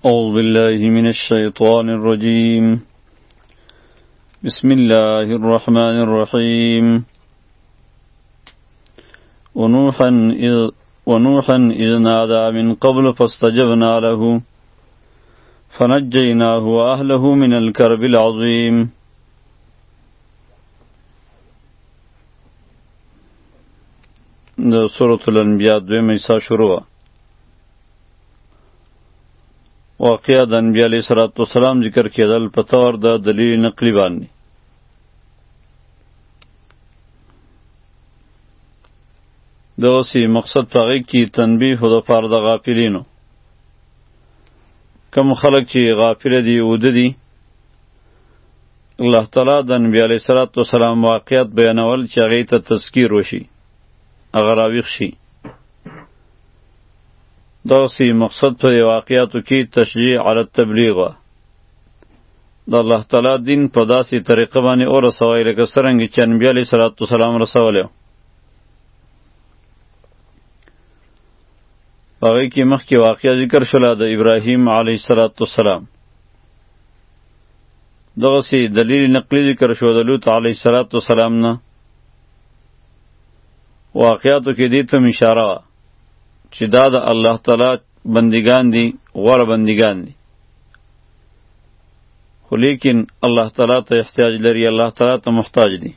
أعوذ بالله من الشيطان الرجيم. بسم الله الرحمن الرحيم. ونوحا إذ نادى من قبل فاستجبنا له فنجيناه وأهله من الكرب العظيم. ده سورة الأنبياء دویم ایسا شروع. واقعا د انبیاء علیه السلام ذکر کېدل په طور د دلیل نقلی باندې. دغسې مقصد په هغې کې تنبیه د پاره د غافلینو. کوم خلک چې غافله دي اوده دي، الله تعالی د انبیاء علیه السلام واقعیت بیانول چې هغې ته تذکیر وشي، هغه راویښ شي. دغسې مقصد په واقعاتو کې تشجیع علی التبلیغ و. د الله تعالی دین په داسې طریقه باندې ورسوئ لکه څرنګه چې انبیا علیه السلام رسولی و. په هغې کې مخکې واقعه ذکر شوله د ابراهیم علیه السلام. دغسې دلیل نقلی ذکر شو د لوط علیه السلام نه. واقعاتو کې دې ته اشاره وه چې دا د الله تعالی بندگان دي، غوره بندگان دي، خو لیکن الله تعالی ته احتیاج لري، الله تعالی ته محتاج دي.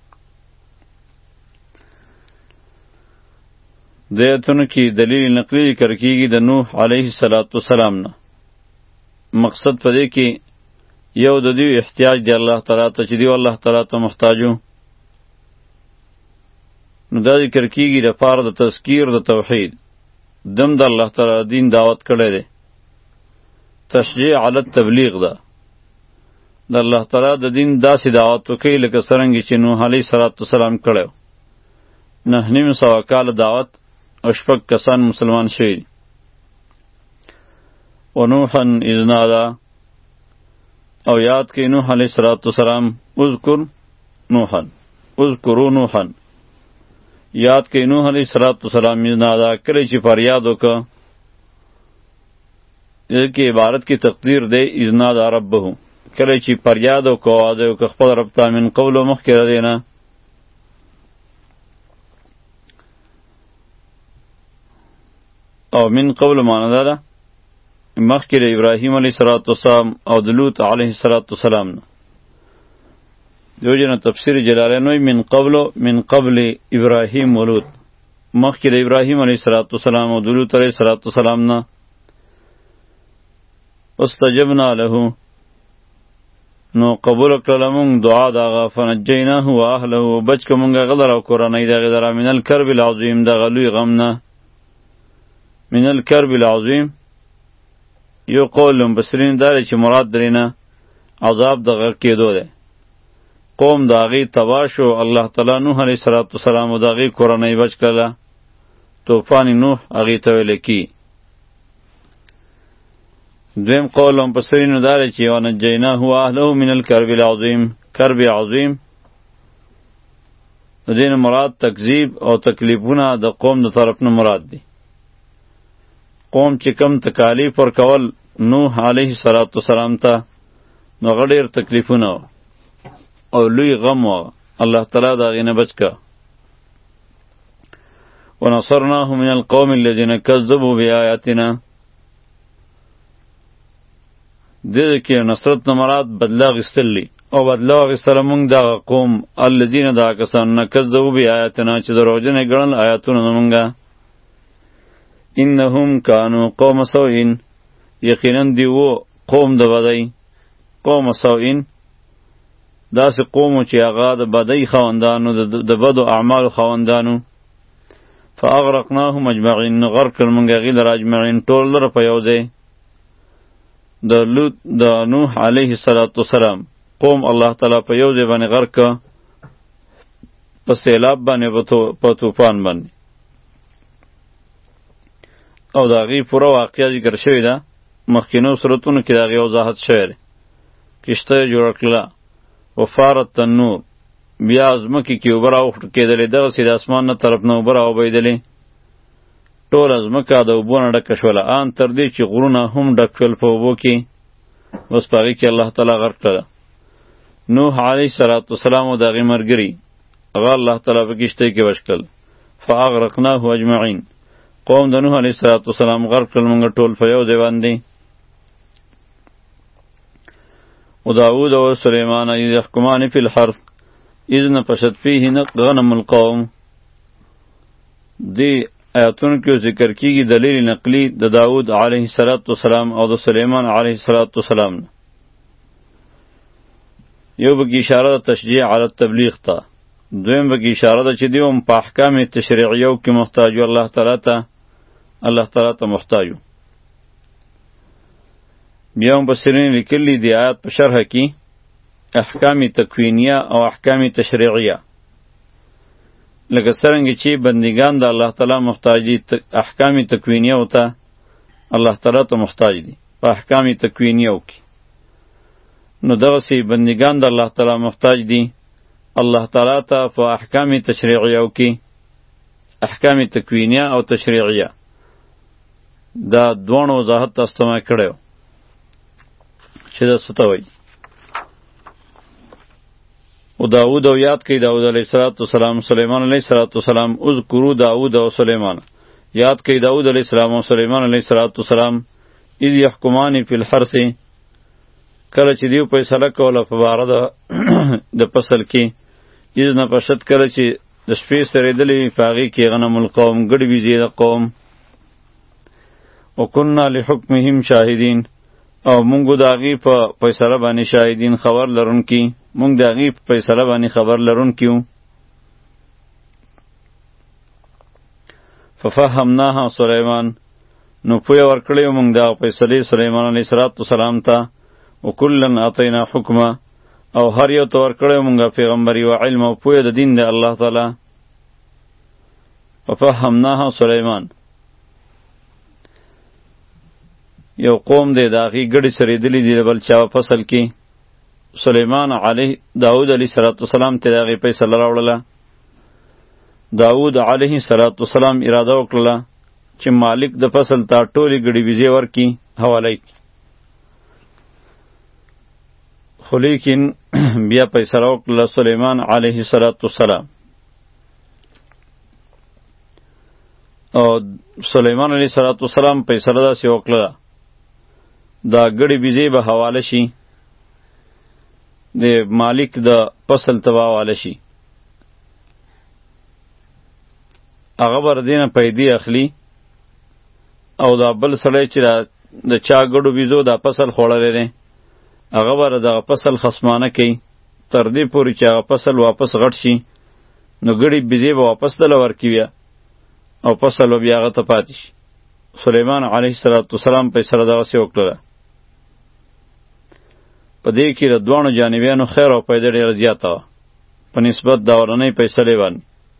د ایتونو کې دلیل نقلی ذکر کیږي د نوح علیه السلام نه. مقصد په دې کې یو د دوی احتیاج دی الله تعالی ته چې دوی الله تعالی ته محتاجو. نو دا ذکر کیږي د پاره د تذکیر د توحید. دم د الله تعالی دین دعوت کړی دی. تشجیع علی التبلیغ ده. د الله تعالی د دین داسې دعوت وکړي لکه څرنګه چې نوح علیه السلام کړی و. 900 کاله دعوت او 6 کسان مسلمان شوي. ونوحا اذ نادا، او یاد کړئ نوح علیه السلام. اذکر نوحا، اذکروا نوحا. یاد کړئ نوح علیه السلام اذ نادا، کله چې فریاد وکړه. دې کې عبارت کې تقدیر دی اذ نادا ربه، کله چې فریاد وکړه، واده وکړه خپل رب ته من قبل مخکې د دې نه. او من قبل معنی دا ده مخکې د ابراهیم علیه السلام او د لوط علیه السلام نه. دیو جن تفسیر جلالین وی من قبل ابراهیم و لوط، مخکې د ابراهیم علیه السلام او د لوط علیه السلام نه. استجبنا له، نو قبول کړل مونږ دعا د هغه. فنجیناه و اهله، بچ که مونږ هغه لره او کورنۍ د هغې لره من الکرب العظیم، د هغه لوی غم نه. من الکرب العظیم یو قول مفسرین دا دی چې مراد درې نه عذاب د غرق کېدو دی. قوم د هغې تباه شو، الله تعالی نوح علیه السلام او د هغې کورنۍ بچ کړله. طوفان نوح هغې ته ویلی کی. دویم قول مفسرینو دا دی چې ونجیناه واهله من الکرب العظیم. کرب عظیم د دې نه مراد تکذیب او تکلیفونه د قوم د طرف نه مراد دی. قوم چې کم تکالیف ورکول نوح علیه السلام ته، نو هغه ډېر تکلیفونه او لوی غم و. الله تعالی د هغې نه بچ که. ونصرناه من القوم الذین کذبوا بآیاتنا. دې کې نصرت نه مراد بدله اخیستل دي، او بدله اخیستله مونږ دغه قوم الذین دغه کسان نه کذبوا بآیاتنا چې دروغجن یې ګڼل آیاتونه زمونږه. انهم کانوا قوم سوء، یقینا دی و قوم د بدی. قوم سوء داسې قوم چې هغه د بدی خواندانو، د بدو اعمالو خواندانو. فاغرقناهم اجمعین، غرق کړل مونږ هغې لره اجمعین، ټول لره په یو ځای. د نوح علیه السلام قوم الله تعالی په یو ځای باندې غرق که، په سیلاب باندې، په طوفان باندې. او د هغې پوره واقعه ذکر شوې ده مخکینو صورتونو کې. د هغې وضاحت شوی دی. کشته یې جوړه کړله. وفارت تنور، بیا ځمکې کې اوبه راوکېدلې، دغسې د اسمان نه طرف نه اوبه راوبهېدلې. ټوله ځمکه د اوبو نه ډکه شوله، ان تر دې چې غرونه هم ډک شول په اوبو کې. اوس په هغې کې الله تعالی غرق کړله. نوح علیه السلام او د هغې ملګري هغه الله تعالی په کښتۍ کې وچ کړل. فاغرقناه اجمعین. قوم د نوح علیه السلام غرق کړل موږ ټول په یو ځای باندې. و داود و سلیمان اذ یحکمان فی الحرث اذ نفشت فیه غنم القوم. دی آیاتونو کې ذکر کیږي دلیل نقلی د داود علیه السلام او د سلیمان علیه السلام. یو بکی اشاره د تشجیع علی التبلیغ ته، دویم بکی اشاره ده چې دیوم په احکام تشریعیو کې محتاجو الله تعالی ته محتاجو. بیا هم بسرین لیکلی دی آیات په شرح کې احکام تکوینیه او احکام تشریعیه. لکه څرنګه چې بندگان د الله تعالی محتاج دي احکام تکوینیه او ته الله تعالی ته محتاج دي په احکام تکوینیه کې، نو دغسې بندگان د الله تعالی محتاج دي الله تعالی ته په احکام تشریعیه کې، احکام تکوینیه او تشریعیه. دا دوه وضاحت تاسو ته ما کړی و چې دا څه ته وایي. و داود او یاد کئی داود علیہ السلام سلیمان علیہ السلام. اذکروا داود و سلیمان. یاد کئی داود علیہ السلام و سلیمان علیہ السلام اذ یحکمان فی الحرث، کله چې دیو فیصله کوله په باره د فصل کې. اذ نفشت، کله چې د شپې سریدلې په هغې کې غنم القوم ګډې ویزې د قوم. وکنا لحکمهم شاهدین، او مونږ د هغې په فیصله باندې شاهدین خبر لرونکي، مونږ د هغې په فیصله باندې خبر لرونکي وو. ففهمناها سلیمان، نو پویه ورکړی وو مونږ دغه فیصلې سلیمان علیه السلام ته. وکلن اعطینا حکمه، او هر یو ته ورکړی وو مونږ پیغمبري و علم او پویه د دین د الله تعالی. ففهمناها سلیمان، یو قوم دی د هغې ګډې سریدلي دي د بل چا فصل کې. سلیمان علیه داود علیه السلام ته د هغې فیصله راوړله. داود علیه السلام اراده وکړله چې مالک د فصل ته ټولې ګډې ویزې ورکړي، حواله یې. خو لیکن بیا فیصله وکړله سلیمان علیه السلام. او سلیمان علیه السلام فیصله داسې وکړله دا ګډې ویزې به حواله شي، د مالک د فصل ته به حواله شي. هغه به د دې نه پیدې اخلي، او دا بل سړی چې د چا ګډو ویزو دا فصل خوړلی دی هغه به دغه فصل خصمانه کوي تر دې پورې چې هغه فصل واپس غټ شي، نو ګډې ویزې به واپس دله ورکړي بیا، او فصل به بیا هغه ته پاتې شي. سلیمان علیه السلام فیصله دغسې وکړله. په دې کې د دواړو جانبیانو خیر او فایده ډېره زیاته وه په نسبت د اولنۍ فیصلې باندې.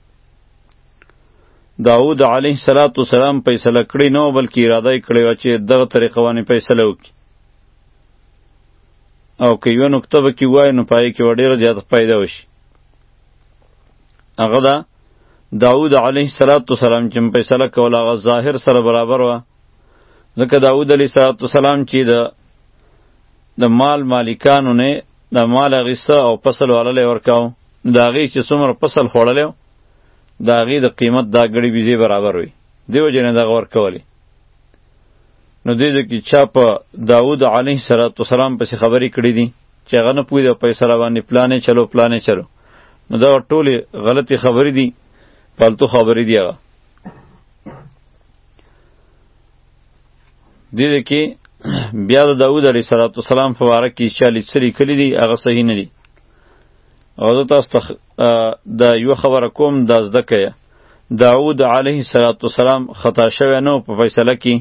داود علیه السلام فیصله کړې نه وه، بلکې اراده یې کړې وه چې دغه طریقه باندې فیصله وکړي، او که یوه نکته به کې ووایي نو په هغې کې به ډېره زیاته فایده وشي. هغه ده داود علیه السلام چې فیصله کوله هغه ظاهر سره برابر وه، ځکه داود علیه السلام چې د مال مالکانو نه د مال اخیسته او فصل والا یې ورکاو، نو د هغې چې څومره فصل خوړلی و د هغې د قیمت دا ګډې ویزې برابر وي، دې وجې نه دغه ورکولې. نو دې کې چا په داود علیه السلام پسې خبرې کړې دي چې هغه نه پوهېده په فیصله باندې پلانې چلو، نو دغه ټولې غلطې خبرې دي، فالتو خبرې دي. هغه دې کې بیا د داود علیه السلام په باره کې چا څه لیکلي دي هغه صحیح نه دي. او زه تاسو ته دا یوه خبره کوم، دا زده کړئ. داود علیه السلام خطا شوی نه په فیصله کې.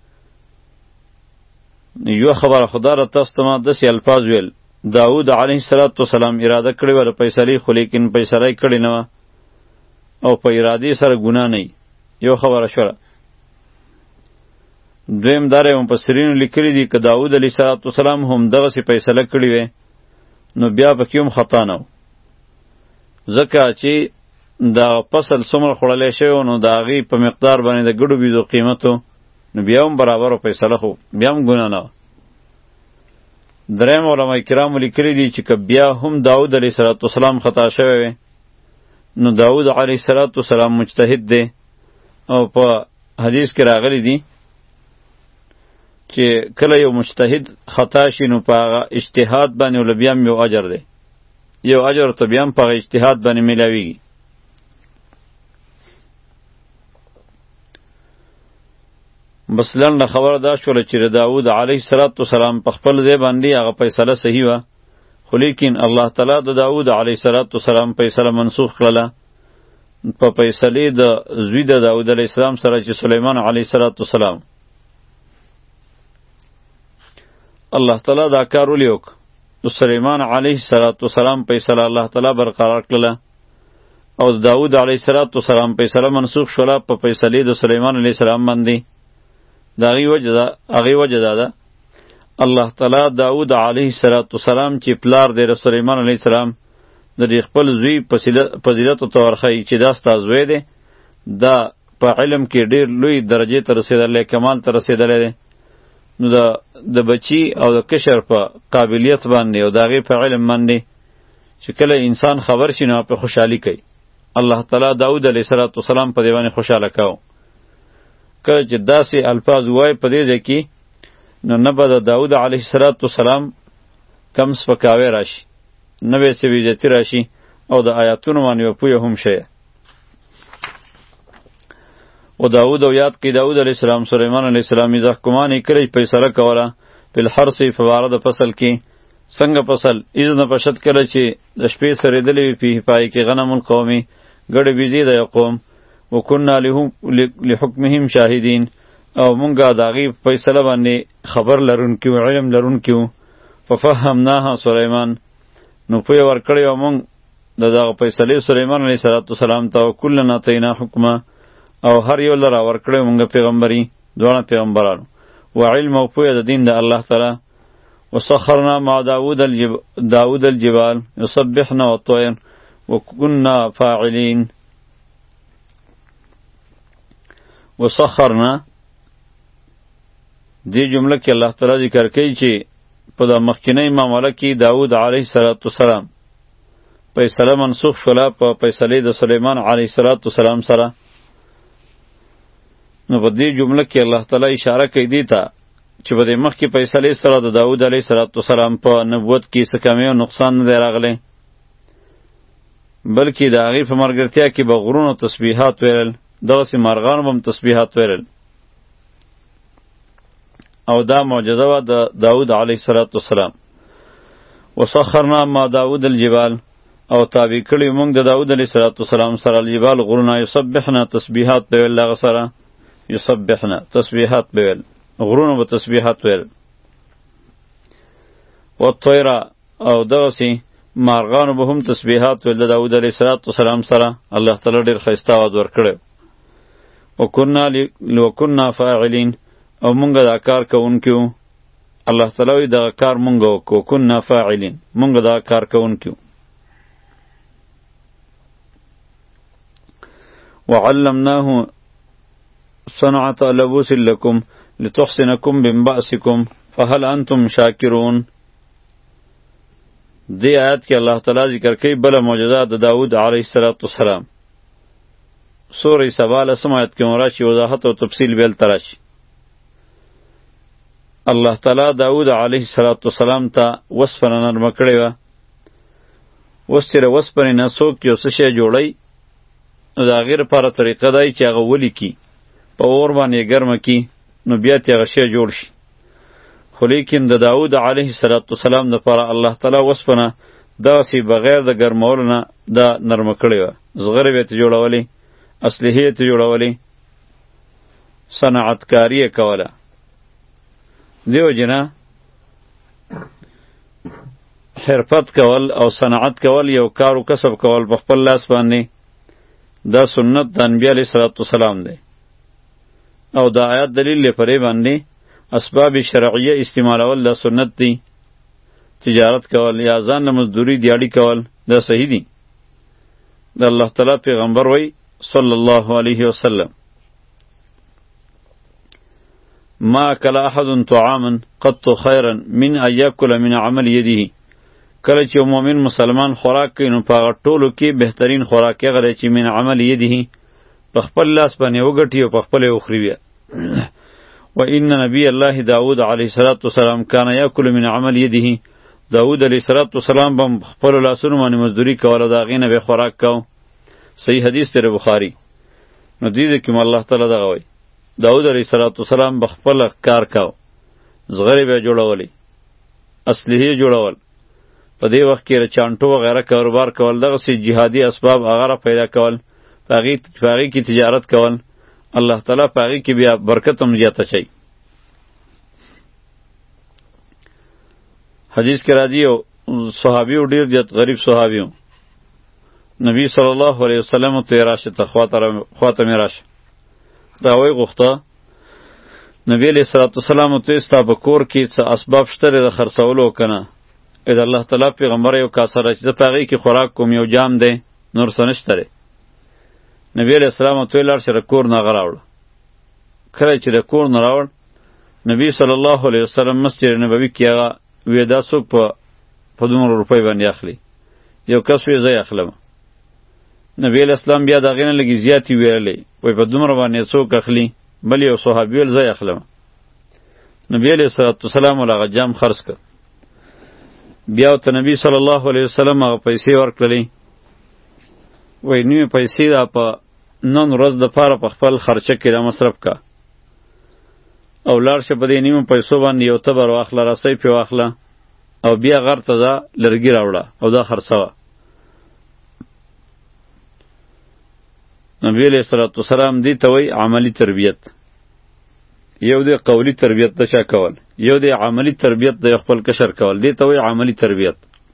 یوه خبره خدا را تاسو ته ما داسې الفاظ ویل، داود علیه السلام اراده کړې وه د فیصلې، خو لیکن فیصله یې کړې نه وه، او په ارادې سره ګناه نه وي. یو خبره شوله. دویم داره مفسرینو لیکلی دي که داود علیه السلام هم دغسې فیصله کړې وی نو بیا پکې هم خطا نه و، ځکه چې دا فصل څومره خوړلی شوی نو د هغې په مقدار باندې د ګډو بیزو قیمتو نو بیا هم برابر و فیصله خو بیا هم ګناه نه وه. دریم علما کرامو لیکلي دي چې که بیا هم داود علیه السلام خطا شوی وی نو داود علیه السلام مجتهد دی او په حدیث کې راغلی دي چې کله یو مجتهد خطا شي نو په هغه اجتهاد باندې ول بیا هم یو اجر دی، یو اجر ته بیا هم په هغه اجتهاد باندې میلاویږي. بس لنډه خبره دا شوله چې د داود علیه السلام په خپل ځای باندې هغه فیصله صحیح وه، خو لیکن الله تعالی د داود علیه السلام فیصله منسوخ کړله په فیصلې د زوی د داود علیه السلام سره چې سلیمان علیه السلام. الله تعالی دا کار ولې وکړ؟ د سلیمان علیه السلام فیصله الله تعالی برقرار کړله او د داود علیه السلام فیصله منسوخ شوله په فیصلې د سلیمان علیه السلام باندې. د هغې وجه دا ده الله تعالی داود علیه السلام چې پلار دی د سلیمان علیه السلام د دې خپل زوی فضیلت ته ورښیي چې دا ستا زوی دی، دا په علم کې ډېر لوی درجې ته رسېدلی، کمال ته رسېدلی دی. نو د بچی او د کشر په قابلیت باندې او د هغې په علم باندې چې کله انسان خبر شي نو په خوشحالي کوي. الله تعالی داود علیه السلام په دې باندې خوشحاله کاوه. کله چې داسې الفاظ وای په دې ځای کې نو نه به د داود علیه السلام کم سپکاوی راشي، نه به یې څه بېعزتي راشي او د آیاتونو باندې به پویه هم شی. و داود او یاد کی داود علیه السلام سلیمان علیه السلام اذا حکمان کله فیصله کوله په الحرث په واره د فصل کې څنګه فصل اذن پشت کله چې د شپې سره دلې په پای کې غنم القومي ګډ بيزي د قوم وکنا لحکمهم شاهدین او مونږه داغي فیصله باندې خبر لرونکو علم لرونکو ففهمناها سلیمان نو په ور کړیو مونږ دغه فیصله سلیمان علیه السلام ته کلنا تینا حکمه او هر یو لره ور کړیو مونږ پیغمبري دوه پیغمبرانو و علم او په د دین د الله تعالی وسخرنا مع داود الجبال يسبحنا والطير وكنا فاعلين. وسخرنا دی جمله کې الله تعالی ذکر کوي چې په د مخکینی معامله کې داود علیه السلام فیصله منسوخ شوله په فیصلې د سلیمان علیه السلام سره. نو په دې جمله کې الله تعالی اشاره کوي دی ته چې په دې مخکې فیصلې سره د داود علیه السلام په نبوت کې څه کمی او نقصان نه دی راغلی، بلکې د هغې په ملګرتیا کې به غرونو تسبیحات ویلل، دغسې مارغانو به هم تسبیحات ویلل. او دا معجزه وه د داود علیه السلام. وسخرنا ما داود الجبال او تابع کړي موږ د داود علیه السلام سره الجبال غرونه یسبحنا تسبیحات به ویل، هغه سره یسبحنا تسبیحات به ویل، غرونه به تسبیحات ویل. والطیر او دغسې مارغانو به هم تسبیحات ویل د داود علیه السلام سره. الله تعالی ډېر ښایسته اواز ورکړی. وکنا فاعلین او مونږ دا کار کوونکي وو. الله تعالی وایي دغه کار مونږ وکړو، کنا فاعلین، مونږ دا کار کوونکي وو. وعلمناه صنعة لبوس لكم لتحصنكم من بأسكم فهل انتم شاکرون. دی آیات کې الله تعالی ذکر کوي بله معجزه د داود علیه السلام. سورې سبا لسم آیت کې راشي وضاحت او تفصیل بیل تراشي. الله تعالی داود علیه السلام ته وسپنه نرمه کړې وه. اوس چې د وسپنې نه څوک یو څه شی جوړوي نو د هغې لپاره طریقه دی چې هغه ولیکي، په اور باندې یې ګرمه کي نو بیا ترې هغه شی جوړ شي. خو لیکن د داود علیه السلام دپاره الله تعالی وسپنه داسې بغیر د ګرمولو نه دا نرمه کړې وه. زغرې به یې ترې جوړولې، اسلحې یې ترې جوړولې، صنعتکاري یې کوله. دیو جنا حرفت کول او صنعت کول، یو کار و کسب کول په خپل لاس باندې، دا سنت د انبیاء علیه السلام دی. او دا آیات دلیل لپاره باندې اسباب شرعیه استعمالول دا سنت دی. تجارت کول یا ځان له مزدوري دیاړي کول دا صحیح دي. د الله تعالی پیغمبر وی صلی الله علیه وسلم ما اکل احد طعاما قط خیرا من ان یاکل من عمل یده. کله چې مؤمن مسلمان خوراک کوي نو په هغه ټولو کې بهترین خوراک هغه دی چې من عمل یده په خپل لاس باندې وګټي او په خپل یې وخوري بیا. و ان نبی الله داود علیه السلام کان یاکل من عمل یده. داود علیه السلام به خپل لاسونو باندې مزدوری کوله د هغې نه به خوراک کو. صحیح حدیث دی بخاری. نو دې کې الله تعالی دغه وایي داود علیه السلام به خپل کار کو، زغرې به جوړولې، اسلحې جوړول، په دې وخت کې چانټو وغیره کاروبار کول، دغسې جهادي اسباب هغه پیدا کول، په هغې کې تجارت کول. الله تعالی په هغې کې بیا برکت هم زیاته شي. حدیث کې راځي یو صحابي و ډېر زیات غریب صحابي و. نبی صلی الله علیه وسلم ته یې راشه ته خواته مې راشه راوی غوښته. نبی علیه السلام ته ستا په کور کې څه اسباب شته د خرڅولو که نه؟ د الله تعالی پیغمبر یو کاسه راچې زه په هغې کې خوراک کوم، یو جام دی، نور څه نشته دی. نبی علیه السلام ته یې لاړ شه د کور نه هغه راوړه. کله چې د کور نه راوړ نبی صلی الله علیه وسلم مسجد نبوي کې هغه وی دا څوک په دومره روپۍ باندې اخلي؟ یو کس وی زه یې اخلم. نبی علیه السلام بیا د هغې نه لږې زیاتې ویلې وی په دومره باندې څوک اخلي؟ بل یو صحابي ویل زه یې اخلم. نبی علیه السلام ول هغه جام خرڅ کړ. بیا ورته نبی صلی الله علیه وسلم هغه پیسې ورکړلې. وی نیمې پیسې دا په نن ورځ دپاره په خپل خرچه کې را مصرف کا او لاړ شه په دې نیمو پیسو باندې یو تبر واخله، رسۍ پې واخله او بیا غر ته ځه لرګي راوړه او دا خرڅوه. نبی علیه السلام دې ته وایي عملی تربیت. یو دی قولی تربیت د چا کول، یو دی عملی تربیت د خپل کشر کول، دې ته وایي عملی تربیت.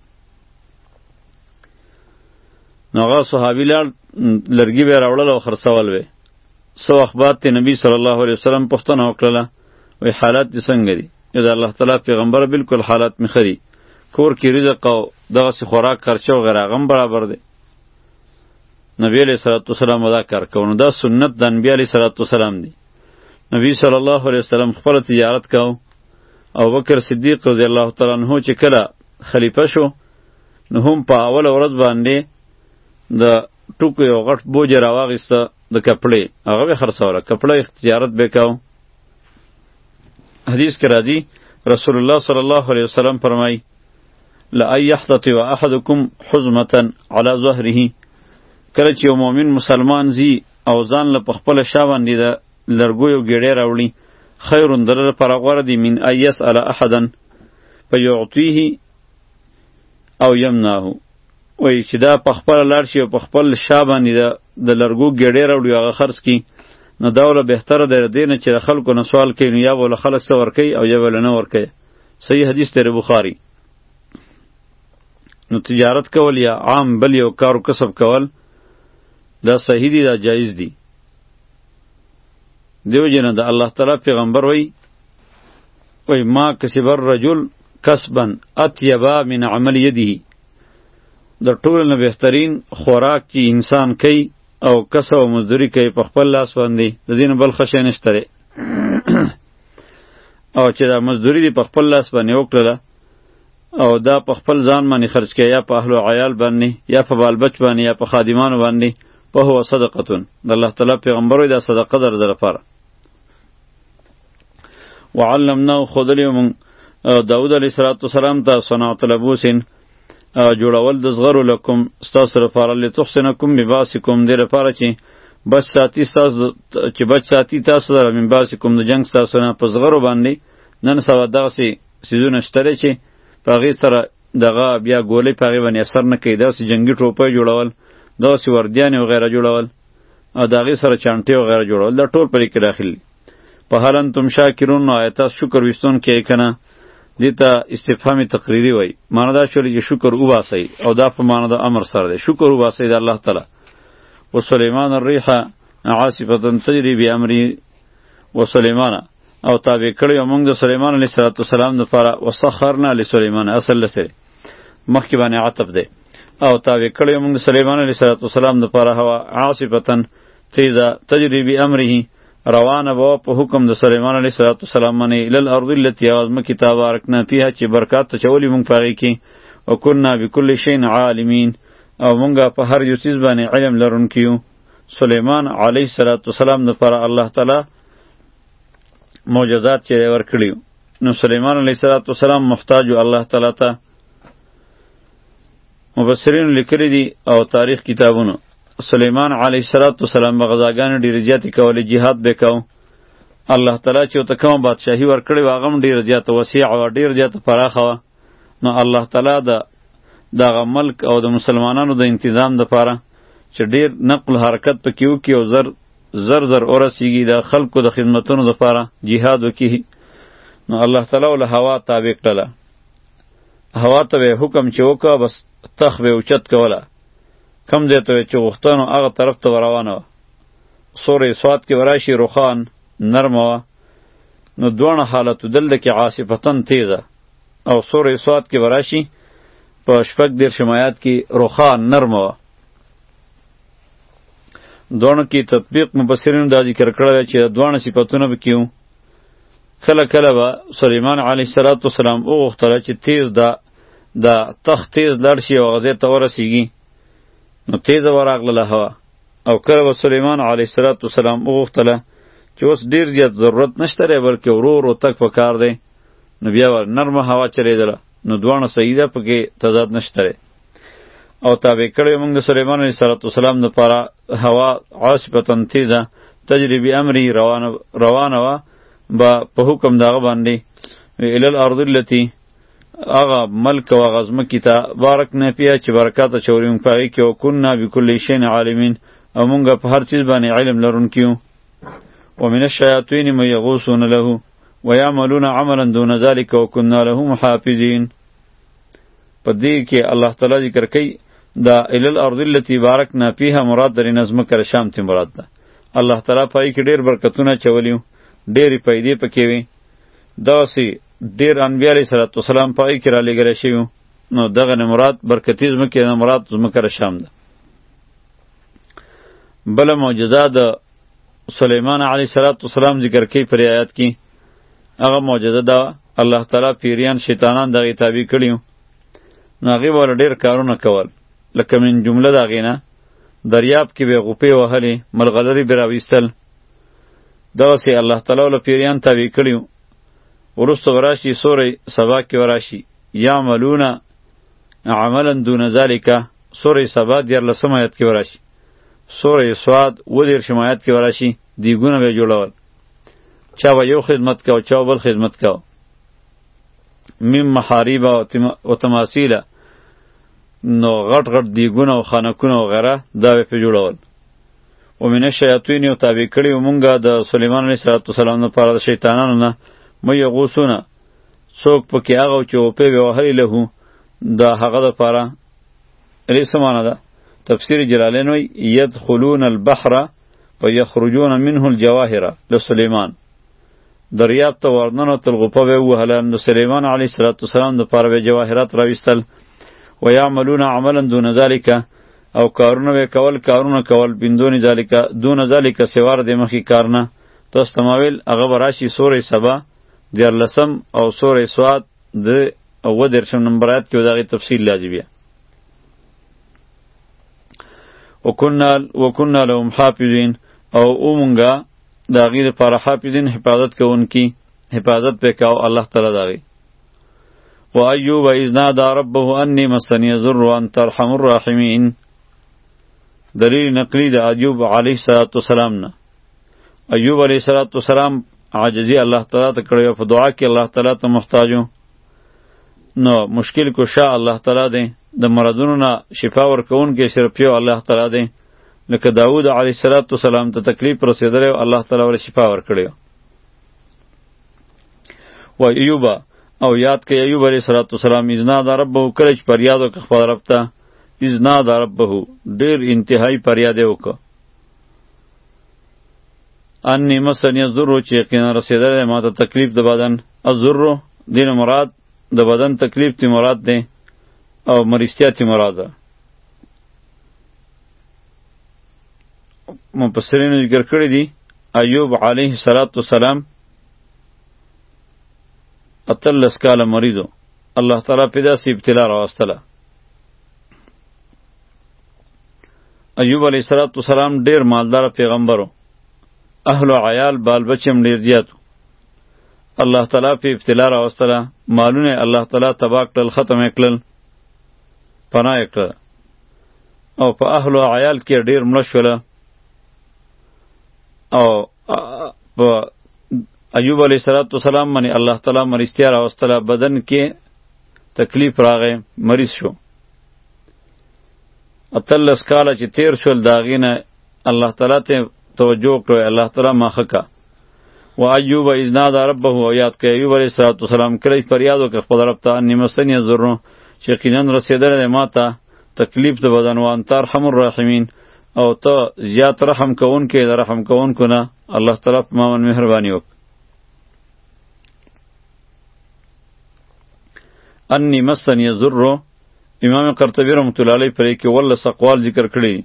نو هغه صحابي لاړ لرګي به یې راوړل او خرڅول به. څه وخت بعد ته نبی صلی الله علیه وسلم پوښتنه وکړله وایي حالات دې څنګه دي؟ یو د الله تعالی پیغمبر بالکل حالات مې ښه دي، کور کې رزق او دغسې خوراک خرچه وغیره هغه هم برابر دی. نبی علیه السلام دا کار کوو. نو دا سنت د انبیا علیه السلام دی. نبی صلی الله علیه وسلم خپله تجارت کو. ابوبکر صدیق رضی الله تعالی عنه چې کله خلیفه شو نو هم په اوله ورځ باندې د ټوکو یو غټ بوج یې راواخیسته د کپړې، هغه به خرڅوله، کپړه تجارت به کو. حدیث کې راځي رسول الله صلی الله علیه وسلم فرمایي لأن یحتطب احدکم حزمة علی ظهره. کله چې یو مؤمن مسلمان زی او ځان له په خپله شا باندې د لرګیو ګېډۍ راوړي خیر د ده لپاره غوره دی من ان یسأل احدا فیعطیه او یمنعه. وایي چې دا په خپله لاړ شي او په خپل شا باندې د لرګو ګېډۍ راوړي هغه خرڅ کړي نو دا وله بهتره دی د دې نه چې د خلکو نه سوال کوي نو یا به له خلک څه ورکوي او یا به له نه ورکوي. صحیح حدیث دی بخاري. نو تجارت کول یا عام بل یو کار و کسب کول دا صحیح دی، دا جایز دی. دیو جنه د الله تعالی پیغمبر وی ما کسب الرجل کسبا اطیبا من عمل یده. د ټولو نه بهترین خوراک چې انسان کوي او کسب او مزدوري کوي په خپل لاس باندې د دې نه بل ښه شی نشته دی. او چې دا مزدوري دې په خپل لاس باندې وکړله او دا په خپل ځان باندې خرج کړي یا په اهل و عیال باندې یا په بال بچ باندې یا په خادمانو باندې فهو صدقتون. د الله تعالی پیغمبر وی دا صدقه در ده لپاره. وعلمناه خودلی من داود علیه السلام ته صنعت لبوسین جوړول د زغرو لکم ستاسو لپاره لتحسنکم بباسکم دې لپاره چې بچ ساتي تاسو لره من باسکم د جنګ ستاسو نه په زغرو باندې. نن سبا دغسې څیزونه شته دی چې په هغې سره دغه بیا ګولۍ په هغې باندې اثر نه کوي. دغسې جنګي ټوپۍ جوړول، دغسې وردیانې وغیره جوړول او د هغې سره چانټې وغیره جوړول دا ټول پرې کې داخل دي. په حال انتم شاکرون نو آیا تاسو شکر ویستونکي که نه؟ دې ته استفهام تقریري وایي. معنی دا شولې چې شکر وباسئ او دا په معنی د امر سره دی. شکر وباسئ د الله تعالی. وسلیمان الریح عاصفة تجري بأمره وسلیمان او تابع کړی موږ د سلیمان علیه السلام دپاره وسخرنا لسلیمان اصل لسره مخکې باندې عطف دی. او تابع کړی موږ د سلیمان علیه السلام دپاره هوا عاصفتن تیزه تجری بامره روانه به په حکم د سلیمان علیه السلام باندې الی الارض التي هغه ځمکې ته بارکنا فیها چې برکات اچولي موږ په هغې کې وکنا بکل شیء عالمین او موږ په هر یو څیز باندې علم لرونکي یو. سلیمان علیه السلام دپاره الله تعالی معجزات چې ورکړي نو سلیمان علیه السلام محتاج الله تعالی ته. مفسرین لیکلی دي او تاریخ کتابونو سلیمان علیه السلام به غذاګانې ډېرې زیاتې کولې، جهاد به کو. الله تعالی چې ورته کومه بادشاهي ورکړې وه هغه هم ډېره زیاته وسیع وه، ډېره زیاته پراخه وه. نو الله تعالی دغه ملک او د مسلمانانو د انتظام دپاره چې ډېر نقل حرکت پکې وکړي او زر ورسیږي د خلکو د خدمتونو دپاره جهاد وکړي. نو الله تعالی له هوا تابع کړله. هوا ته به حکم چې وکړه بس تخ به اوچت کوله، کم ځای ته چې غوښته نو هغه طرف ته روانه وه. سورې سواد کې وراشي رخان نرمه وه، نو دواړه حالتو دلته کې عاصفتن تیزه او سورې سواد کې وراشي په شپږ دېرشم آیات کې رخان نرمه وه. دواړو کې تطبیق مفسرینو دا ذکر کړی چې دواړه صفتونه به کې وو. کله کله به سلیمان علیه السلام وغوښتله چې تیز د تخت تیز لاړ شي او هغه ځای ته ورسیږي نو تیزه ورغلله هوا. او کله به سلیمان علیه السلام وغوښتله چې اوس ډېر زیات ضرورت نشته دی بلکې ورو ورو تګ پکار دی نو بیا نرمه هوا چلیدله. نو دواړه صحیح ده، پکې تضاد نشته دی. او تابع کړی موږ د سلیمان علیه السلام دپاره هوا عاصفتن تیزه تجری بامرې روانه وه با په حکم دغه باندې الی الارض التي هغه ملک او هغه ځمکې ته بارکنا فیها چې برکات اچولي موږ په هغې کې وکنا بکل شیء عالمین او موږ په هر چیز باندې علم لرونکي یو. ومن الشیاطین من یغوصون له ویعملون عملا دون ذلك وکنا له محافظین. په دې کې الله تعالی ذکر کوي دا الی الارض التي بارکنا فیها مراد درې ځمکه شام ته مراد ده. الله تعالی په هغې کې ډېر برکتونه اچولي وو، ډېرې پیدې پکې وې. دغسې ډېر انبیا علیه السلام په هغې کې رالیږلی شوي وو. نو دغه نه مراد برکتي ځمکې نه مراد ځمکه شام ده. بله معجزه د سلیمان علیه السلام ذکر کوي پر آیات کې. هغه معجزه ده الله تعالی پیریان شیطانان دغې تابع کړي وو. نو هغې والا ډېر کارونه کول، لکه من جمله د هغې نه دریاب کې به غوپې وهلې، ملغلرې به راویستل. دغسې الله تعالی له پیریان تابع کړي وو. وروسته وراشي سورې سبا کې وراشي یعملون عملا دون ذلك، سورې سبا 14 آیت کې وراشي. سورې سواد 19 آیت کې وراشي دیګونه به جوړول، چا به یو خدمت کو چا بل خدمت کو. میم محاریب او تماثیل، نو غټ دیګونه او خانکونه او غیره دا به په جوړول. ومن الشیاطین یو تابع کړي وو مونږه د سلیمان علیه السلام لپاره د شیطانانو نه مې یغوصونه څوک پکې هغه چې وپې به وهلې له د هغه دپاره. دې څه معنی ده؟ تفسیر جلالین وایي یدخلون البحر ویخرجون منه الجواهر لسلیمان. دریاب ته ورننوتل غوپه به یې ووهله نو سلیمان علیه السلام دپاره به جواهرات راویستل. ویعملون عملا دون ذلک، او کارونه به کارونه کول بندون ذالک دون ذالک سوار د مخی کارنه. تاسو تماویل هغه به راشي سورې سبا 14 او سورې سواد د 19 نمبر آیات کې دغه تفصیل لازمه. وکنا لهم حافظین، او اومونګه د هغې دپاره حافظین حفاظت کوونکي، حفاظت به کاو الله تعالی د هغې. و ایوب اذ نادى ربه انی مسنی الضر وانت ارحم الراحمین. دلیل نقلی د ایوب علیه السلام نه. ایوب علیه السلام عاجزی الله تعالی ته کړی او په دعا کې الله تعالی ته محتاجو. نو مشکل کشا الله تعالی دی، د مرضونو نه شفا ورکوونکی صرف یو الله تعالی دی. لکه داود علیه السلام ته تکلیف رسېدلی او الله تعالی ورته شفا ورکړی. و ایوب، او یاد کړئ ایوب علیه السلام اذ نادى ربه، کله چې فریاد وکړ خپل رب ته. اذ نادى ربه، ډېر انتهایی فریاد یې وکړ. انی مسنی الضر، چې یقینا رسېدلی ما ته تکلیف د بدن. الضر دین مراد د بدن تکلیف تی مراد دی او مریضتیا تی مراد ده. مفسرینو ذکر کړی دي ایوب علیه السلام 18 کاله مریضو، الله تعالی په داسې ابتلا راوستله. ایوب علیه السلام ډیر مالدار پیغمبرو، اهل و عیال بال بچم ډیر زیاتو. الله تعالی په ابتلا راوستله، مالونه الله تعالی تباه کړل، ختم یې کړل، پناه یې کړل، او په اهل و عیال کې ډیر مړه شوله. او په ایوب علیه السلام باندې الله تعالی مریضتیا راوستله، بدن کې تکلیف راغی، مریض شو. 18 کاله چې تیر شول د هغې نه الله تعالی ته توجه کړو، الله تعالی ماخه کا. و ایوب اذ نادى ربه، او یاد کړه ایوب علیه السلام کله فریاد وکړ خپل رب ته، انی مسنی الضر، چې یقینا رسېدلی دی ما ته تکلیف د بدن، و انت ارحم الراحمین، او ته زیات رحم کوونکی د رحم کوونکو نه. الله تعالی په ما باندې مهرباني وکړه. انی مسنی الضر، امام قرطبی رحمت الله علیه پرې کې 18 اقوال ذکر کړي.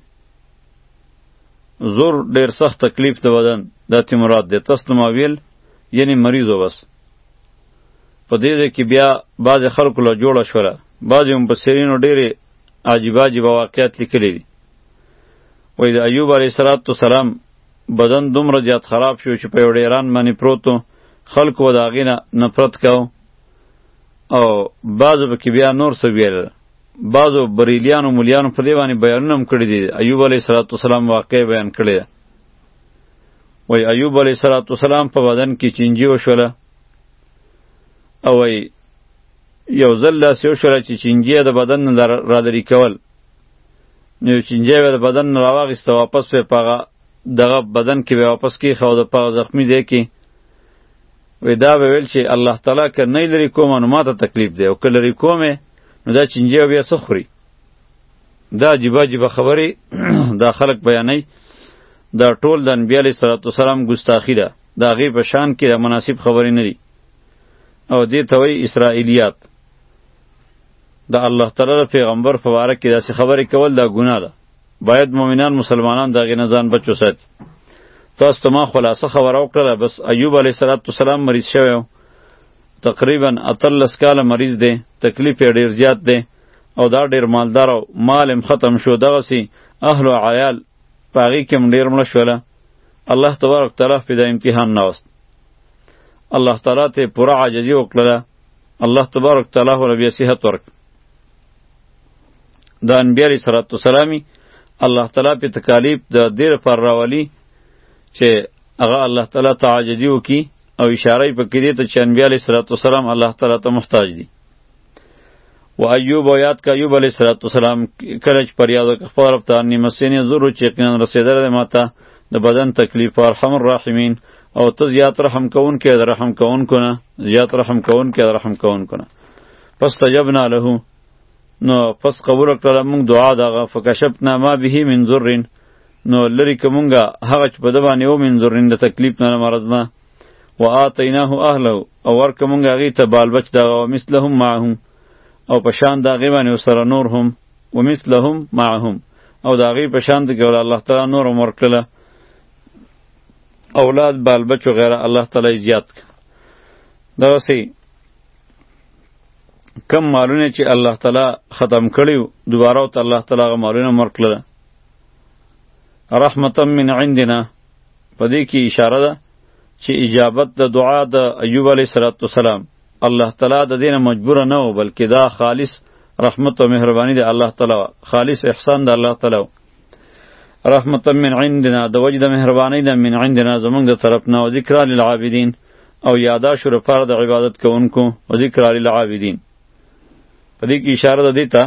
زور ډیر سخت تکلیف د بدن، دا تی مراد دی. تاسو ما ویل یعنی مریض و بس. په دې کې بیا بعض خلکو له جوړه شوله، بعض مفسرینو ډېرې عجیبه عجیبه واقعات لیکلي دي. وایي د ایوب علیه السلام بدن دومره زیات خراب شو چې په یو ډیران باندې پروت و، خلکو به د هغې نه نفرت کو. او بعضو پکې بیا نور څه ویل، بعضو بریلیانو مولیانو په دې باندې بیانونه هم کړي دي. ایوب علیه السلام واقع بیان کړی ده. وایي ایوب علیه السلام په بدن کې چینجي وشوله، او وایي یو ځل داسې وشوله چې چینجي د بدن نه رالرې کول، نو یو چینجی به د بدن نه راواخیسته، واپس به په هغه دغه بدن کې به واپس کېښه او د په هغه زخمي ځای کې وایي دا به ویل چې الله تعالی که نه لرې کومه نو ما ته تکلیف دی، او که لرې کومې نو دا چینجی بیا څه خوري. دا عجیبه عجیبه خبرې دا خلک بیانوي. دا ټول د انبیا علیه السلام ګستاخي ده، د هغې په شان کې د مناسب خبرې نه دي، او دې ته وایي اسرائیلیات. د الله تعالی د پیغمبر په باره کې داسې خبرې کول دا ګناه ده. باید مؤمنان مسلمانان د هغې نه ځان بچ وساتي. تاسو ته ما خلاصه خبره وکړله، بس ایوب علیه السلام مریض شوی و، تقریبا 18 کاله مریض دی، تکلیف یې ډېر زیات دی، او دا ډېر مالدار او مال هم ختم شو. دغسې اهل و عیال په هغې کې هم ډېر مړه شوله. الله تبارک تعالی پې دا امتحان ناوست، الله تعالی ته پوره عاجزي وکړله، الله تبارک تعالی ورله بیا صحت ورکړ. د انبیا علیه السلام الله تعالی پې تکالیف د دې لپاره راولي چې هغه الله تعالی ته عاجزي وکړي، او اشاره یې پکې دی ته چې انبیا علیه السلام الله تعالی ته محتاج دي. و ایوب، او یاد که ایوب علیه السلام کله چې فریاد وکړ خپل رب ته، انی مسنی الضر، چې یقینا رسېدلی دی ما ته د بدن تکلیف، ارحم الراحمین، او ته زیات رحم کوونکی د رحم کوونکو نه، زیات رحم کوونکی د رحم کوونکو نه. فاستجبنا له، نو پس قبول کړله مونږ دعا دغه، فکشفنا ما به من ضر، نو لرې که مونږه هغه چې په ده باندې و من ضر د تکلیف نه، مرض نه. و آتیناه اهله، او ورکه مونږ هغې ته بال بچ دغه، و مثلهم معهم، او په شان د هغې باندې ورسره نور هم، و مثلهم معهم، او د هغې په شان د کې الله تعالی نور هم ورکړله، اولاد بال بچ وغیره الله تعالی زیات کړه. دغسې کم مالونه چې الله تعالی ختم کړي دوباره ورته الله تعالی هغه مالونه ورکړله. رحمتا من عندنا، په دې کې اشاره ده چې اجابت د دعا د ایوب علیه السلام الله تعالی د دې نه مجبوره نه و، بلکې دا خالص رحمت او مهرباني د الله تعالی، خالص احسان د الله تعالی. رحمتا من عندنا، د وجه د مهربانۍ نه، من عندنا زمونږ د طرف نه، و ذکرا للعابدین، او یاداشو لپاره د عبادت کوونکو، و ذکرا للعابدین. په دې کې اشاره ده دې ته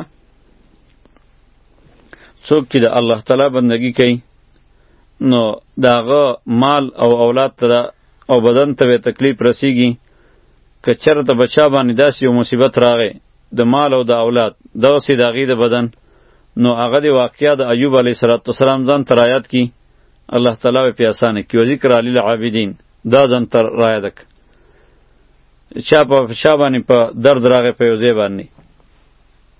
څوک چې د الله تعالی بندگی کوي نو د هغه مال او اولاد ته او بدن ته تکلیف رسیږي. که چېرته بچا باندې داسې یو مصیبت راغی د مال او د اولاد، دغسې د هغې د بدن، نو هغه د واقعه د ایوب علیه السلام ځان ته رایاد کړي، الله تعالی به پې اسانه کړي. و ذکر للعابدین، دا ځان ته رایاده کړه. چا په شا باندې په درد راغی په یو ځای باندې،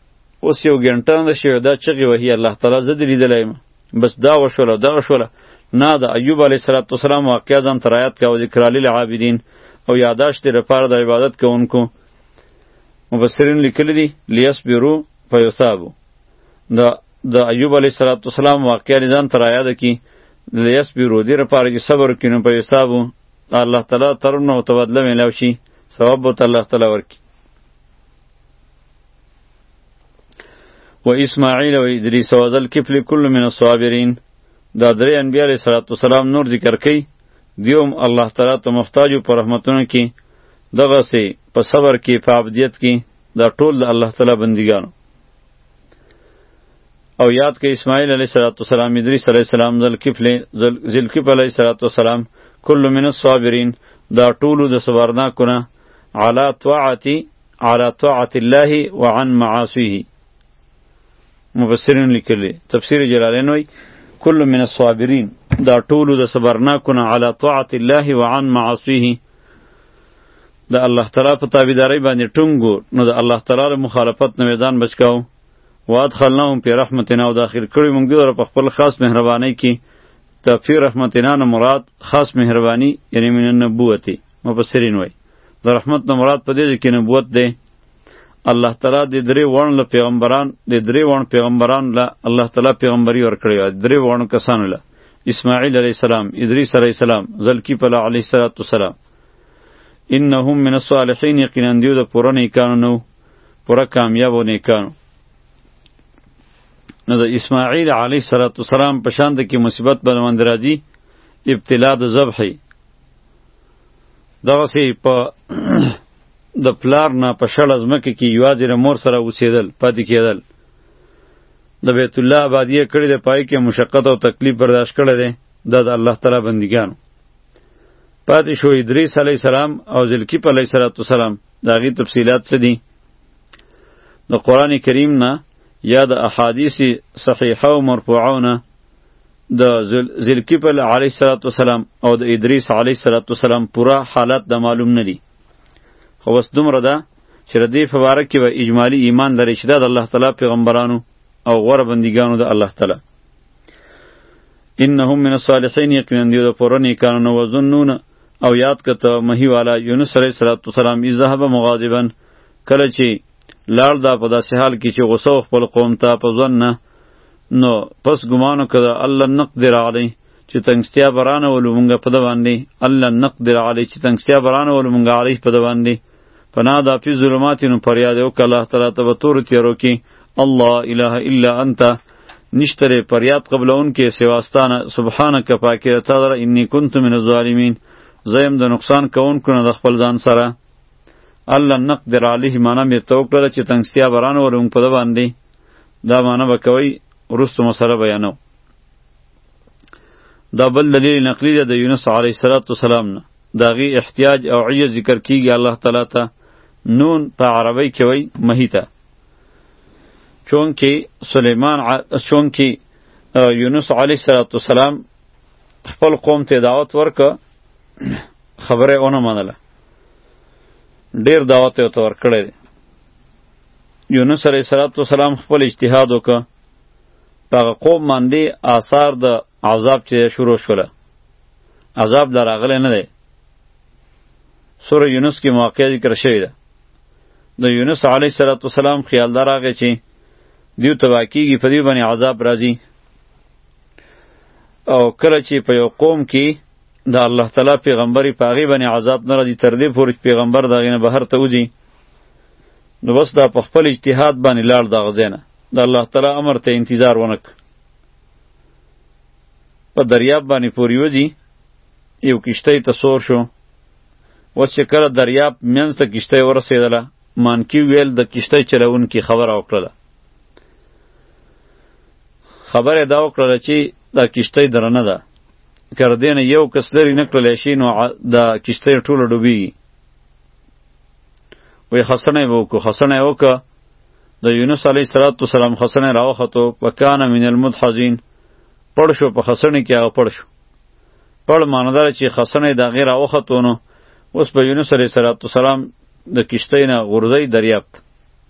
اوس یو ګنټه نه ده شوې دا چغې وهي الله تعالی زه دې لیدلی یم، بس دا وشوله دا وشوله، نه د ایوب علیه السلام واقعه ځان تر آیات کا او ذکر للعابدین او یاداشت لپاره د عبادت کوونکو. مفسرین لیکلی دي لیصبروا فیثابوا. د ایوب علیه السلام واقعه ځان تر آیات کی لیصبروا دې لپاره چې صبر کینو فیثابوا الله تعالی ترنه او تبادله ملاو شي ثواب به الله تعالی ورکي. و اسماعیل و ادریس و ذل کفل کل من الصابرین. دا درې انبیاء علیه السلام نور ذکر کوي دیوم الله تعالی ته محتاج په رحمتونو کې دغه سي په صبر کې په عبادت کې دا ټول د الله تعالی بندګانو. او یاد کې اسماعیل علیه السلام ادریس علیه السلام ذل کفل علیه السلام کل من الصابرین دا ټولو د صبرناکونه علی طاعت الله وعن معاصیه. مفسرین لیکلی تفسیر جلالین وی کل من الصابرین دا ټولو د صبرناکونه علی طاعت الله وعن معاصیه د الله تعالی په تابعداري باندې ټینګو نو د الله تعالی مخالفت نه میدان بچکاو. وادخلناهم فی رحمتنا او داخل کړی موږ دوی په خپل خاص مهربانی کې. تفسیر رحمتنا نه مراد خاص مهربانی یعنی من النبوت. مفسرین وای د رحمت نه مراد په دې کې نبوت ده. الله تعالی د درې وړ پیغمبران له الله تعالی پیغمبري ورکړی و. درې وړ کسانو له اسماعیل علیه السلام، ادریس علیه السلام، ذوالکفل علیه السلام. انهم من الصالحین یقینا دیو د پوره نیکانو نو پوره کامیاب و نیکانو. نو د اسماعیل علیه السلام په شان د کې مصیبت باندې راځي ابتلا د ذبحی دغه سي په د پلار نه په شړ ازمکه کې یوازې مور سره اوسېدل پاتې کېدل. د بیت الله آبادیه کړی د پای کې مشقت او تکلیف برداشت کړی دی. دا د الله تعالی بندګانو پاتې شو. ادریس علیه السلام او ذوالکفل علیه السلام د هغې تفصیلات څه دي د قرآن کریم نه یا د احادیث صحیحه او مرفوعه نه د ذوالکفل علیه السلام او د ادریس علیه السلام پورا حالات د معلوم نه دي. خو بس دومره ده چې د دې په باره کې به اجمالي ایمان لري چې دا د الله تعالی پیغمبرانو او غوره بندګانو د الله تعالی. انهم من الصالحین یقینا دیو د پوره نیکانو نه. وظنون او یاد کته مهی والا یونس علیه السلام اذ ذهب مغاضبا کله چې لاړ دا په داسې حال کې چې غصه خپل قوم ته په ځن نه نو پس ګمانو کړه الله نقدر علی چې تنگستیا برانه ولو مونږه په د باندې الله نقدر علی چې تنگستیا برانه ولو مونږه علی په د باندې پنا دا فی ظلماتینو فریاد وکړه الله تعالی ته به تور تیرو کې الله اله الا انت نشتره فریاد قبلون کې سواستانه سبحانك پاکه تعالی انی کنت من الظالمین زیم د نقصان کوونکو نه د خپل ځان سره الله نقدر علیه معنا مې توکل چې تنگستیا برانه ولو مونږ په د باندې دا معنا وکوي ورستو مسله بیانو. دا بل دلیل نقلی ده د یونس علیه السلام نه داغي احتیاج او عجز ذکر کیږي الله تعالی ته. نون په عربی کې وای مهیته چونکه یونس علیه السلام خپل قوم ته دعوت ورکه خبره اونه منله ډیر دعوت یې ورکړی. یونس علیه السلام خپل اجتهاد وکړه په قوم باندې آثار د عذاب چې شروع شوله. عذاب در راغلی نه دی. سوره یونس کې واقعه ذکر شوی ده. د یونس علیه السلام خیال دار راغی چې دیو تباه کېږي په دې باندې عذاب راځي. او کله چې په یو قوم کې د الله تعالی پیغمبري په هغې باندې عذاب نه راځي تر دې پورې چې پیغمبر د هغې نه بهر ته وځي نو بس دا په خپل اجتهاد باندې لاړ دغه ځای نه د الله تعالی امر ته انتظار ونک په دریاب باندې پورې وځي یو کشتۍ ته سور شو. اوس چې کله دریاب منځ ته کشتۍ ورسېدله مانکي ویل د کشتۍ چلونکي خبره وکړله. خبره دا وکړله چې دا کشتۍ درنه ده که د دې نه یو کس لرې نه کړلی شي نو دا کشتۍ ټوله ډوبېږي. وی خسنه یې وکړو. خسنه یې وکړه د یونس علیه السلام خسنه یې راوختو وکانه من المدحضین پړ شو په خسنې کې هغه پړ شو. پړ معنی دا چې خسنه یې د هغې راوختو نو اوس په یونس علیه السلام د کشتۍ نه غورځئ دریاب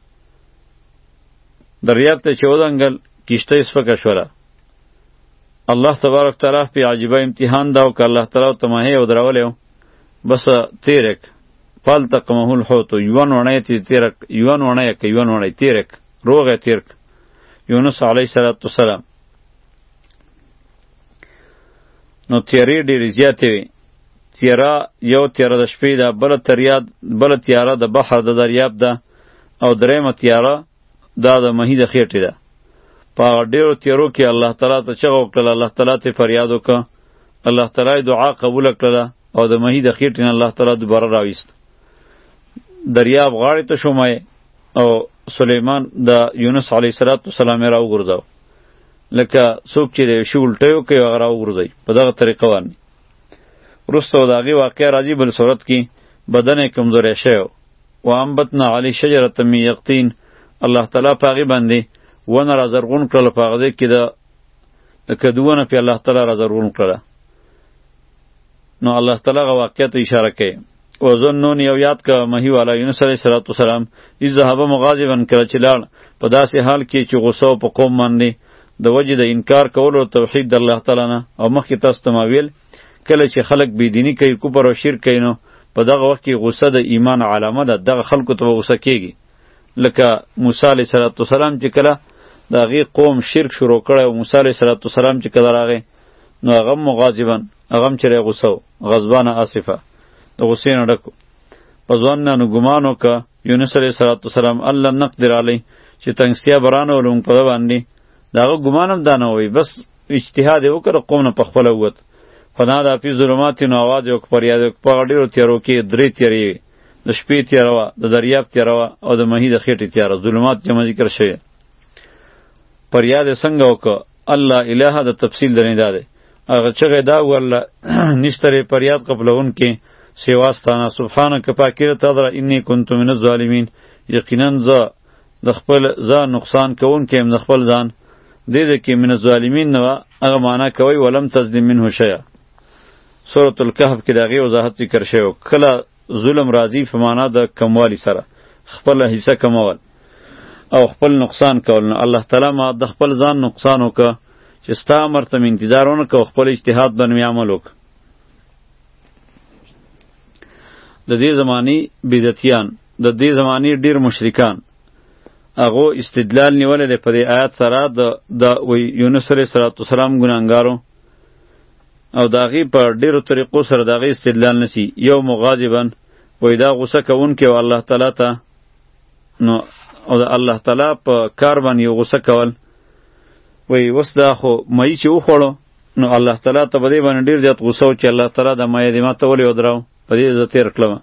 ته چې ودنګل کشتۍ سپکه شوله الله تبارک تعالی په عجیبه امتحان دا او که الله تعالی ته ماهی او درولی بس تیرک فالتقمه الحوت یوان ونی تیرک یوان ونی تیرک روغ تیرک یونس علیه السلام. نو تیری ډیرې زیاتې وي. تیره یو تیره د شپې ده، بله تیاره د بحر د دریاب ده، او دریمه تیاره دا د مهي د خېټې ده. په هغه ډېرو تیرو کې الله تعالی ته چغه وکړله، الله تعالی ته فریاد وکړه، الله تعالی دعا قبوله کړله او د مهي د خېټې نه الله تعالی دوباره راویست. دریاب غاړې ته شو مای او سلیمان د یونس علیه السلام یې راوغورځاو، لکه څوک چې د شي الټی وکړي هغه راوغورځوي په دغه طریقه باندې. وروسته د هغې واقعه راځي بل صورت کې، بدن یې کمزوری شوی و. وانبتنا علیه شجرة من یقطین، الله تعالی په هغې باندې ونه رازرغون کړله، په هغه ځای کې د کدو ونه پې الله تعالی رازرغون کړله. نو الله تعالی هغه واقعه ته اشاره کوي. وظنون یو یاد که مهی والا یونس علیه السلام اذ ذهب مغاضبا، کله چې لاړ په داسې حال کې چې غصه په قوم باندې د وجې د انکار کولو توحید د الله تعالی نه. او مخکې تاسو ته ما ویل کله چې خلک بېدیني کوي، کفر او شرک کوي، نو په دغه وخت کې غصه د ایمان علامه ده، دغه خلکو ته به غصه کېږي. لکه موسی علیه السلام چې کله د هغې قوم شرک شروع کړی او موسی علیه السلام چې کله راغی نو هغه مغاضبا، هغه هم چې غصه و، غضبانه آصفه، د غصې نه ډک و. په ځوان نو ګمان وکړه یونس علیه السلام الله نقدر علی، چې تنګستیا به رانولو موږ په ده باندې. د هغه ګمان هم دا نه وی، بس اجتهاد یې وکړه، قوم نه په خپله ووت. فنادا فی ظلمات، نو آواز یې وکړه، فریاد یې وکړه. په هغه ډېرو تیارو کې درې تیارې وې، د شپې تیاره وه، د دریاب تیاره وه، او د مهي د خېټې تیاره. ظلمات جمع ذکر شوی. فریاد یې څنګه وکړه؟ الله اله د تفصیل درنې دا دی. هغه چغې دا وویله نشته ری فریاد قبلونکې سواستانه، سبحانک پاکی ده تا در انی کنتو من الظالمین، یقینا زه د خپل ځان نقصان کوونکی یم د خپل ځان. دې ځای کې من الظالمین نه وه، هغه معنا کوي ولم تظلم منه شیئا. سورة الکهف کې د هغې وضاحت ذکر شوی و. کله ظلم راځي په معنا د کموالي سره، خپله حصه کمول او خپل نقصان کول. نو الله تعالی ما د خپل ځان نقصان وکړه چې ستا امر ته مې انتظار ونه کړه او خپل اجتهاد باندې مې عمل وکړه. د دې زمانی بدعتیان، د دې زمانی ډیر مشرکان، هغه استدلال نیولې ده په دې آیات سره د یونس علیه السلام ګناهګارو، او د هغې په ډیرو طریقو سره د هغې استدلال نسی. یو مغاضبا، وایي دا غوسه کوونکی و الله تعالی ته، نو او د الله تعالی په کار باندې یو غوسه کول، وایي اوس دا خو مایي چې وخوړو نو الله تعالی ته په دې باندې ډیر زیات غوسه و چې الله تعالی د مایه دې ما ته ولې ودراو، په دې زه تېر کړم.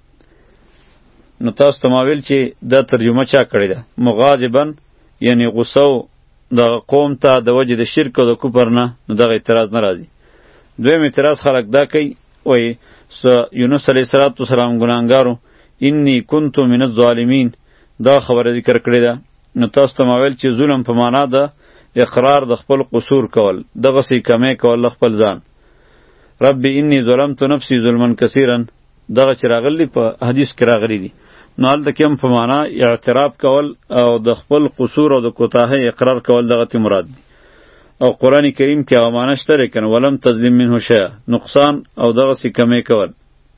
نو تاسو ته ما ویل چې دا ترجمه چا کړې ده؟ مغاضبا یعنی غوسه د قوم ته د وجې د شرک او د کفر نه، نو دغه اعتراض نه راځي. دویم اعتراض خلک دا کوي، وایي یونس علیه السلام ګناهګارو، انی کنتو من الظالمین، دا خبره ذکر کړې ده. نو تاسو ته ما ویل چې ظلم په معنا ده اقرار د خپل قصور کول، دغسې کمی کول د خپل ځان. ربی انی ظلمت نفسی ظلما کثیرا، دغه چې راغلی په حدیث کې راغلی دي. نو هلته کې هم په معنا اعتراف کول او د خپل قصور او د کوتاهۍ اقرار کول دغه ته مراد دي. او قرآن کریم کې هغه معنی شته دی که نه، ولم تظلم منه شیئا، نقصان او دغسې کمی کول.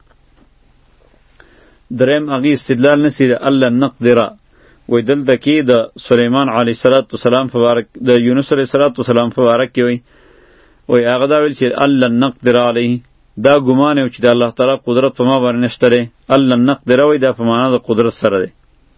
دریم هغې استدلال نسی د الله نقدره، وی دلته کې د سلیمان علیه السلام مبارک، د یونس علیه السلام مبارک کې وی هغه دا ویل چې الله نقدر علیه، دا ګمان یو چې د الله تعالی قدرت په ما باندې نشته دی. الله نقدره وی دا په معنا د قدرت سره دی.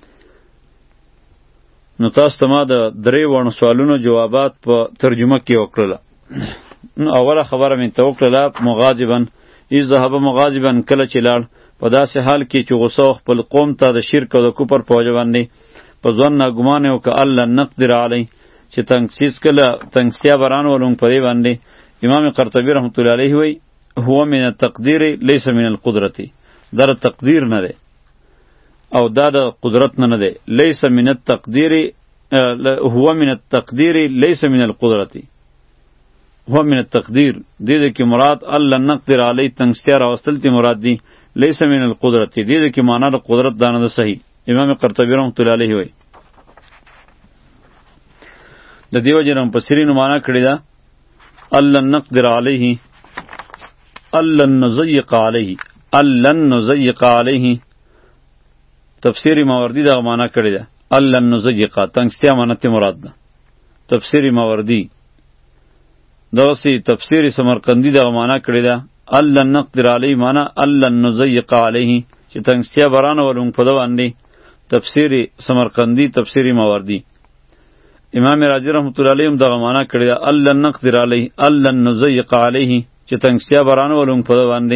نو تاسو ته ما د درې وړو سوالونو جوابات په ترجمه کې وکړله. نو اوله خبره مې ته وکړله مغاضبا، اذ ذهب مغاضبا، کله چې لاړ په داسې حال کې چې غصه خپل قوم ته د شرک او د کفر په وجه باندې، په ځوان ناګمان یې وکړه الله نقدر علی، چې تنګستیا به رانولم په دې باندې. امام قرطبي رحمت الله علیه وی هو من التقدیر لیس من القدرت، دا د تقدیر نه دی او دا د قدرت نه دی. لیس من التقدیر، هو من التقدیر لیس من القدرت، هو من التقدیر دې کې مراد الله نقدر علی تنګستیا راوستل تی مراد دی، لیس من القدرت دې کې معنا د قدرت دانه ده. صحیح امام قرطبی رحمت الله علیه وی د دیو جن مفسرینو معنا کړی دا ألن نقدر عليه ألن نضيق عليه ألن نضيق عليه تفسیر ماوردی دغه معنا کړی ده ألن نضيق تنگستیا معنا ته مراد ده تفسیر ماوردی دغسی تفسیر سمرقندی دغه معنا کړی ده ألن نقدر عليه معنا ألن نضيق عليه چې تنگستیا برانه ولون په باندې تفسیر سمرقندی تفسیر ماوردی امام رازی رحمت الله علیه هم دغه معنا کړی ده ألن نقدر عليه ألن نضيق عليه چې تنگستیا برانه ولون په باندې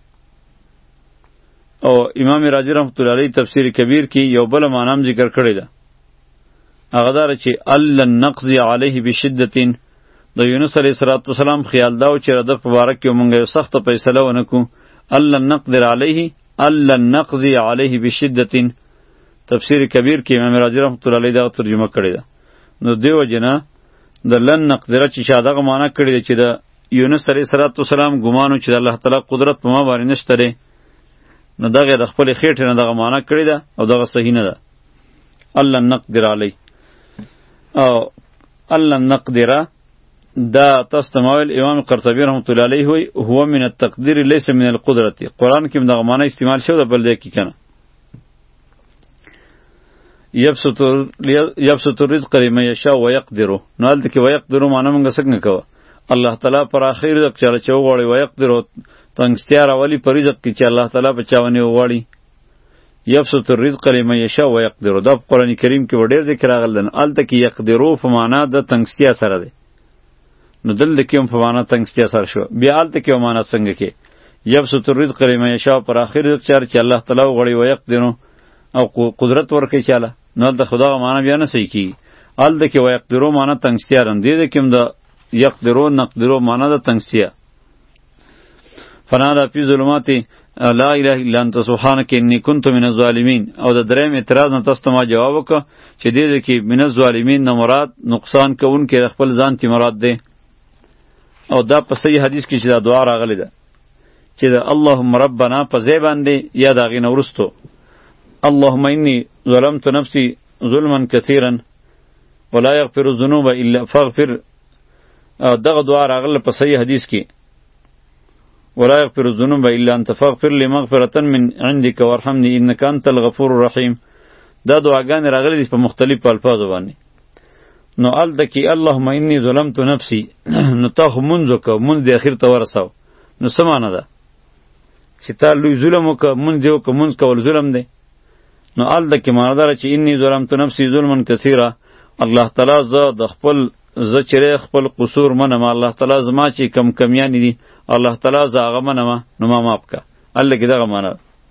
او امام رازی رحمت الله علیه تفسیر کبیر کې یو بل معنی ذکر کړی ده هغه دار چې ألن نقضي عليه بشدة د یونس علیه السلام خیال دا چې رد مبارک کې مونږ یو سخت فیصله ونکو ألن نقدر عليه ألن نقضي عليه بشدة تفسیر کبیر کې امام رازی رحمت الله علیه دا ترجمه کړی ده نو دیو جنا د لن نقدر چې شادغه معنی کړی ده چې د یونس علیه السلام ګمانو چې الله تعالی قدرت په ما باندې نشته لري نو دغه د خپل خېټه نه دغه معنی کړی ده او دغه صحیح نه ده ألن نقدر علیه او ألن نقدر دا تستمویل امام قرطبی رحمت الله علیه وی هو من التقدیر لیس من القدرت قرآن کې دغه معنی استعمال شو د بل دی کې کنه یبسط الرزق لمن یشاء ويقدر نو هلته کې ويقدر معنی موږ څنګه کوو الله تعالی پر اخر رزق چاله چوغړی ويقدر تنگستیا راولی پر رزق کې چې الله تعالی په چاونی وغواړي یبسط الرزق لمن یشاء ويقدر دا قرآن کریم کې ډېر ذکر راغلی هلته کې یقدرو په معنا د تنگستیا سره دی نو دلته کې هم په معنا تنگستیا سره شو بیا هلته کې معنا څنګه کې یبسط الرزق لمن یشاء پر اخر رزق چاره چې الله تعالی وغواړي ويقدر او قدرت ورکړي چاله نو د خدا معنا بیا نه صحیح کی ال د کې ويقدرو معنا تنگستیا رم دي د کوم د یقدرو نقدرو معنا د تنگستیا فنادا فی ظلمات لا اله الا انت سبحانك انی کنت من الظالمین او د دریم اعتراض نه تاسو ما جواب وکړه چې دې کې من الظالمین نه مراد نقصان کوونکې خپل ځان تی مراد ده او دا په صحیح حدیث کې چې دا دعا راغلی ده چې دا اللهم ربنا په ځای باندې یا دا غي نورستو اللهم انی ظلمت نفسی ظلما كثيرا ولا يغفر الذنوب الا فاغفر دغه دعا راغله په صحیح حدیث کې ولا يغفر الذنوب الا انت فاغفر لي مغفرة من عندك وارحمني انك انت الغفور الرحيم دا دعاګانې راغلي دي په مختلفو الفاظو باندې نو الدکی اللهم انی ظلمت نفسی نو تا خو منځ وکړه منځ د اخر ته ورساو نو څه معنی ده چې تا لوی ظلم وکړه منځ یې وکړه منځ کول ظلم دی نو الدکی معنی داره چې انی ظلمت نفسی ظلما کثیره الله تعالی زه د خپل زه چیرې خپل قصور منم الله تعالی زما چې کم کمیانی دي الله تعالی زه هغه منم نو ما معاف که الدکی دغه معنی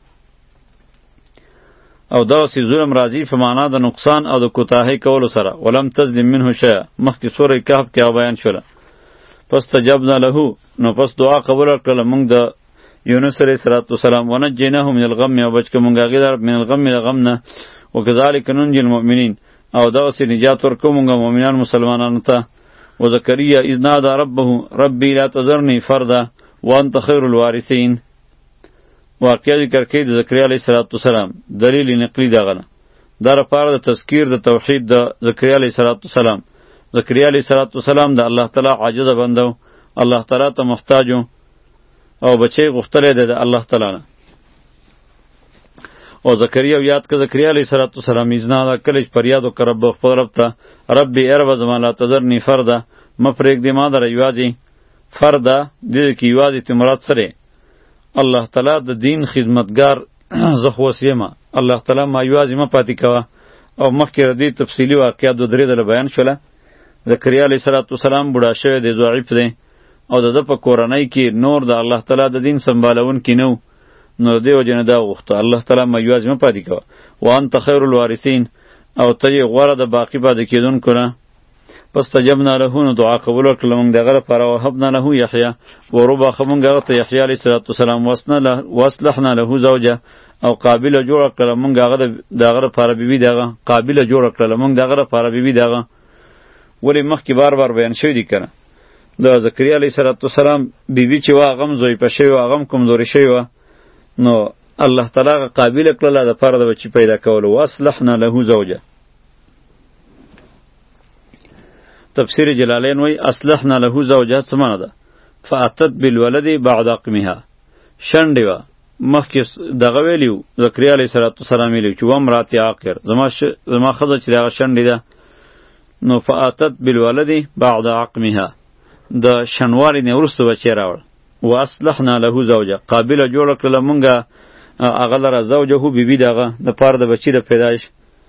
او دا سی ظلم راځي په معنا د نقصان او د کوتاهی کولو سره ولم تظلم منه شیء مخکې سورې کهف کې بیان شوله پس تجبنا له نو پس دعا قبول کړل موږ د یونس علیه السلام ونجیناه من الغم او بچ موږ هغه من الغم د غم نه وکذالک ننجی المؤمنین او دا سی نجات ورکو موږ مؤمنان مسلمانانو ته وزکریا اذ نادى ربه ربي لا تذرني فردا وانت خير الوارثين واقعا ذکر کوي د زکریا علیه السلام دلیل نقلی دغه نه دا لپاره د تذکیر د توحید د زکریا علیه السلام زکریا علیه السلام د الله تعالی عاجز بندو الله تعالی ته محتاج او بچی غفتل دی د الله تعالی نه او زکریا یاد ک زکریا علیه السلام اذنا کله فریاد وکړ رب خپل رب ته ربي ارب زما لا تذرنی فردا مفرق دی ما در یوازی فردا دې کی یوازی تمرات سره الله تعالی د دین خدمتگار زخوسیما الله تعالی ما یوازې ما پاتې کوه او مخکې ردی تفصیلی واقعات د درې دله بیان شوله زکریا علیه السلام بوډا شوی دی ضعیف دی او د په کورنۍ کې نور د الله تعالی د دین سمبالون کې نو دی وجه نه دا غوښته الله تعالی ما یوازې ما پاتې کوه وانت خیر الوارثین او ته یې غوره د باقی پاتې کېدونکو نه پس تجبنا له نو دعا قبول کړل موږ دغه لپاره وهبنا له یحیی وربا خمونږ هغه ته یحیی علیه السلام واصلحنا له زوجه او قابل جوړ کړل موږ هغه دغه لپاره بیبي دغه قابل جوړ کړل موږ دغه لپاره بیبي دغه ولی مخکې بار بیان شوی دی کنه د زکریا علیه السلام بیبي چې وا غم زوی په شوی وا غم کمزوري شوی وا نو الله تعالی قابل کړل د لپاره د بچی پیدا کول واصلحنا له زوجه تفسیر جلالین وی اصلحنا له زوجها څه معنی ده؟ فاتت بالولد بعد عقمها. شنډې وه مخکې دغه ویلیو زکریا علیه السلام ویلیو چې وامرأة عاقر، زما ښځه چې د هغه شنډې ده. نو فاتت بالولد بعد عقمها، د شنوالي نه وروسته بچی راوړ. واصلحنا له زوجه، قابله جوړه کړله مونږه هغه لره زوجه بیبي د هغه دپاره د بچي د پیدایش.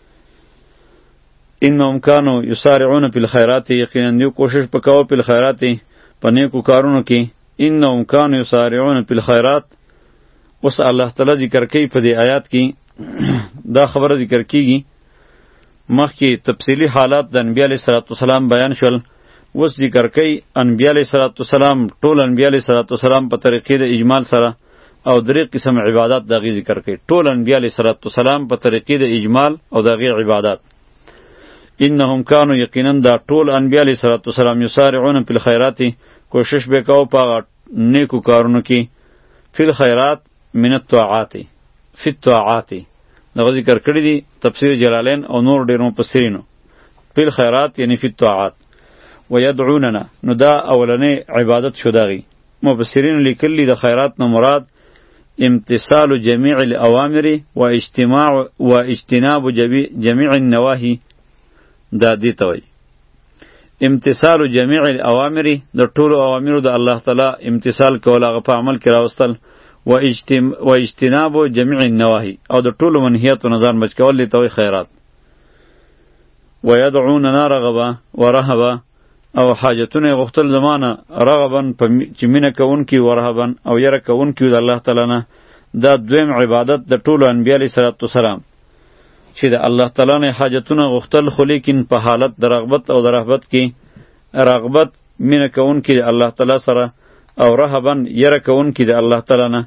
انهم کانوا یسارعون فی الخیرات، یقینا دوی کوشش په کوه فی الخیرات په نیکو کارونو کې. انهم کانوا یسارعون فی الخیرات. اوس الله تعالی ذکر کوي په دې آیات کې دا خبره ذکر کیږي. مخکې تفصیلی حالات د انبیاء علیه السلام بیان شول. اوس ذکر کوي انبیاء علیه السلام، ټول انبیاء علیه السلام په طریقې د اجمال سره او درې قسم عبادات دغې ذکر کوي. ټول انبیاء علیه السلام په طریقې د اجمال او دغې عبادات. انهم کانوا، یقینا دا ټول انبیاء علیه السلام یسارعون فی الخیرات، کوشش به کوو په نیکو کارونو کې. فی الخیرات من الطاعات، فی الطاعات دغه ذکر کړی دي تفسیر جلالین او نور ډېر مفسرینو. فی الخیرات یعنی فی الطاعات. ویدعوننا، نو دا اولنی عبادت شو دغې. مفسرینو لیکلی د خیرات نه مراد امتثال جمیع الاوامر و اجتناب جمیع النواهی. دا دې ته وایي امتثال جمیع الاوامر، د ټولو اوامرو د الله تعالی امتثال کول، هغه په عمل کې راوستل. و اجتناب جمیع النواهی، او د ټولو منهیاتو نه ځان بچ کول دې ته وایي خیرات. ویدعوننا رغبا ورهبا، او حاجتونه غختل زمانه رغبا چې مینه کوونکي، ورهبا او یره کوونکي د الله تعالی نه. دا دویم عبادت د ټولو انبیاء علیه السلام چې د الله تعالی نه حاجتونه غختل، خو لیکن په حالت د رغبت او د رهبت کې. رغبت مینه کوونکي د الله تعالی سره، او رهبا یره کوونکي د الله تعالی نه.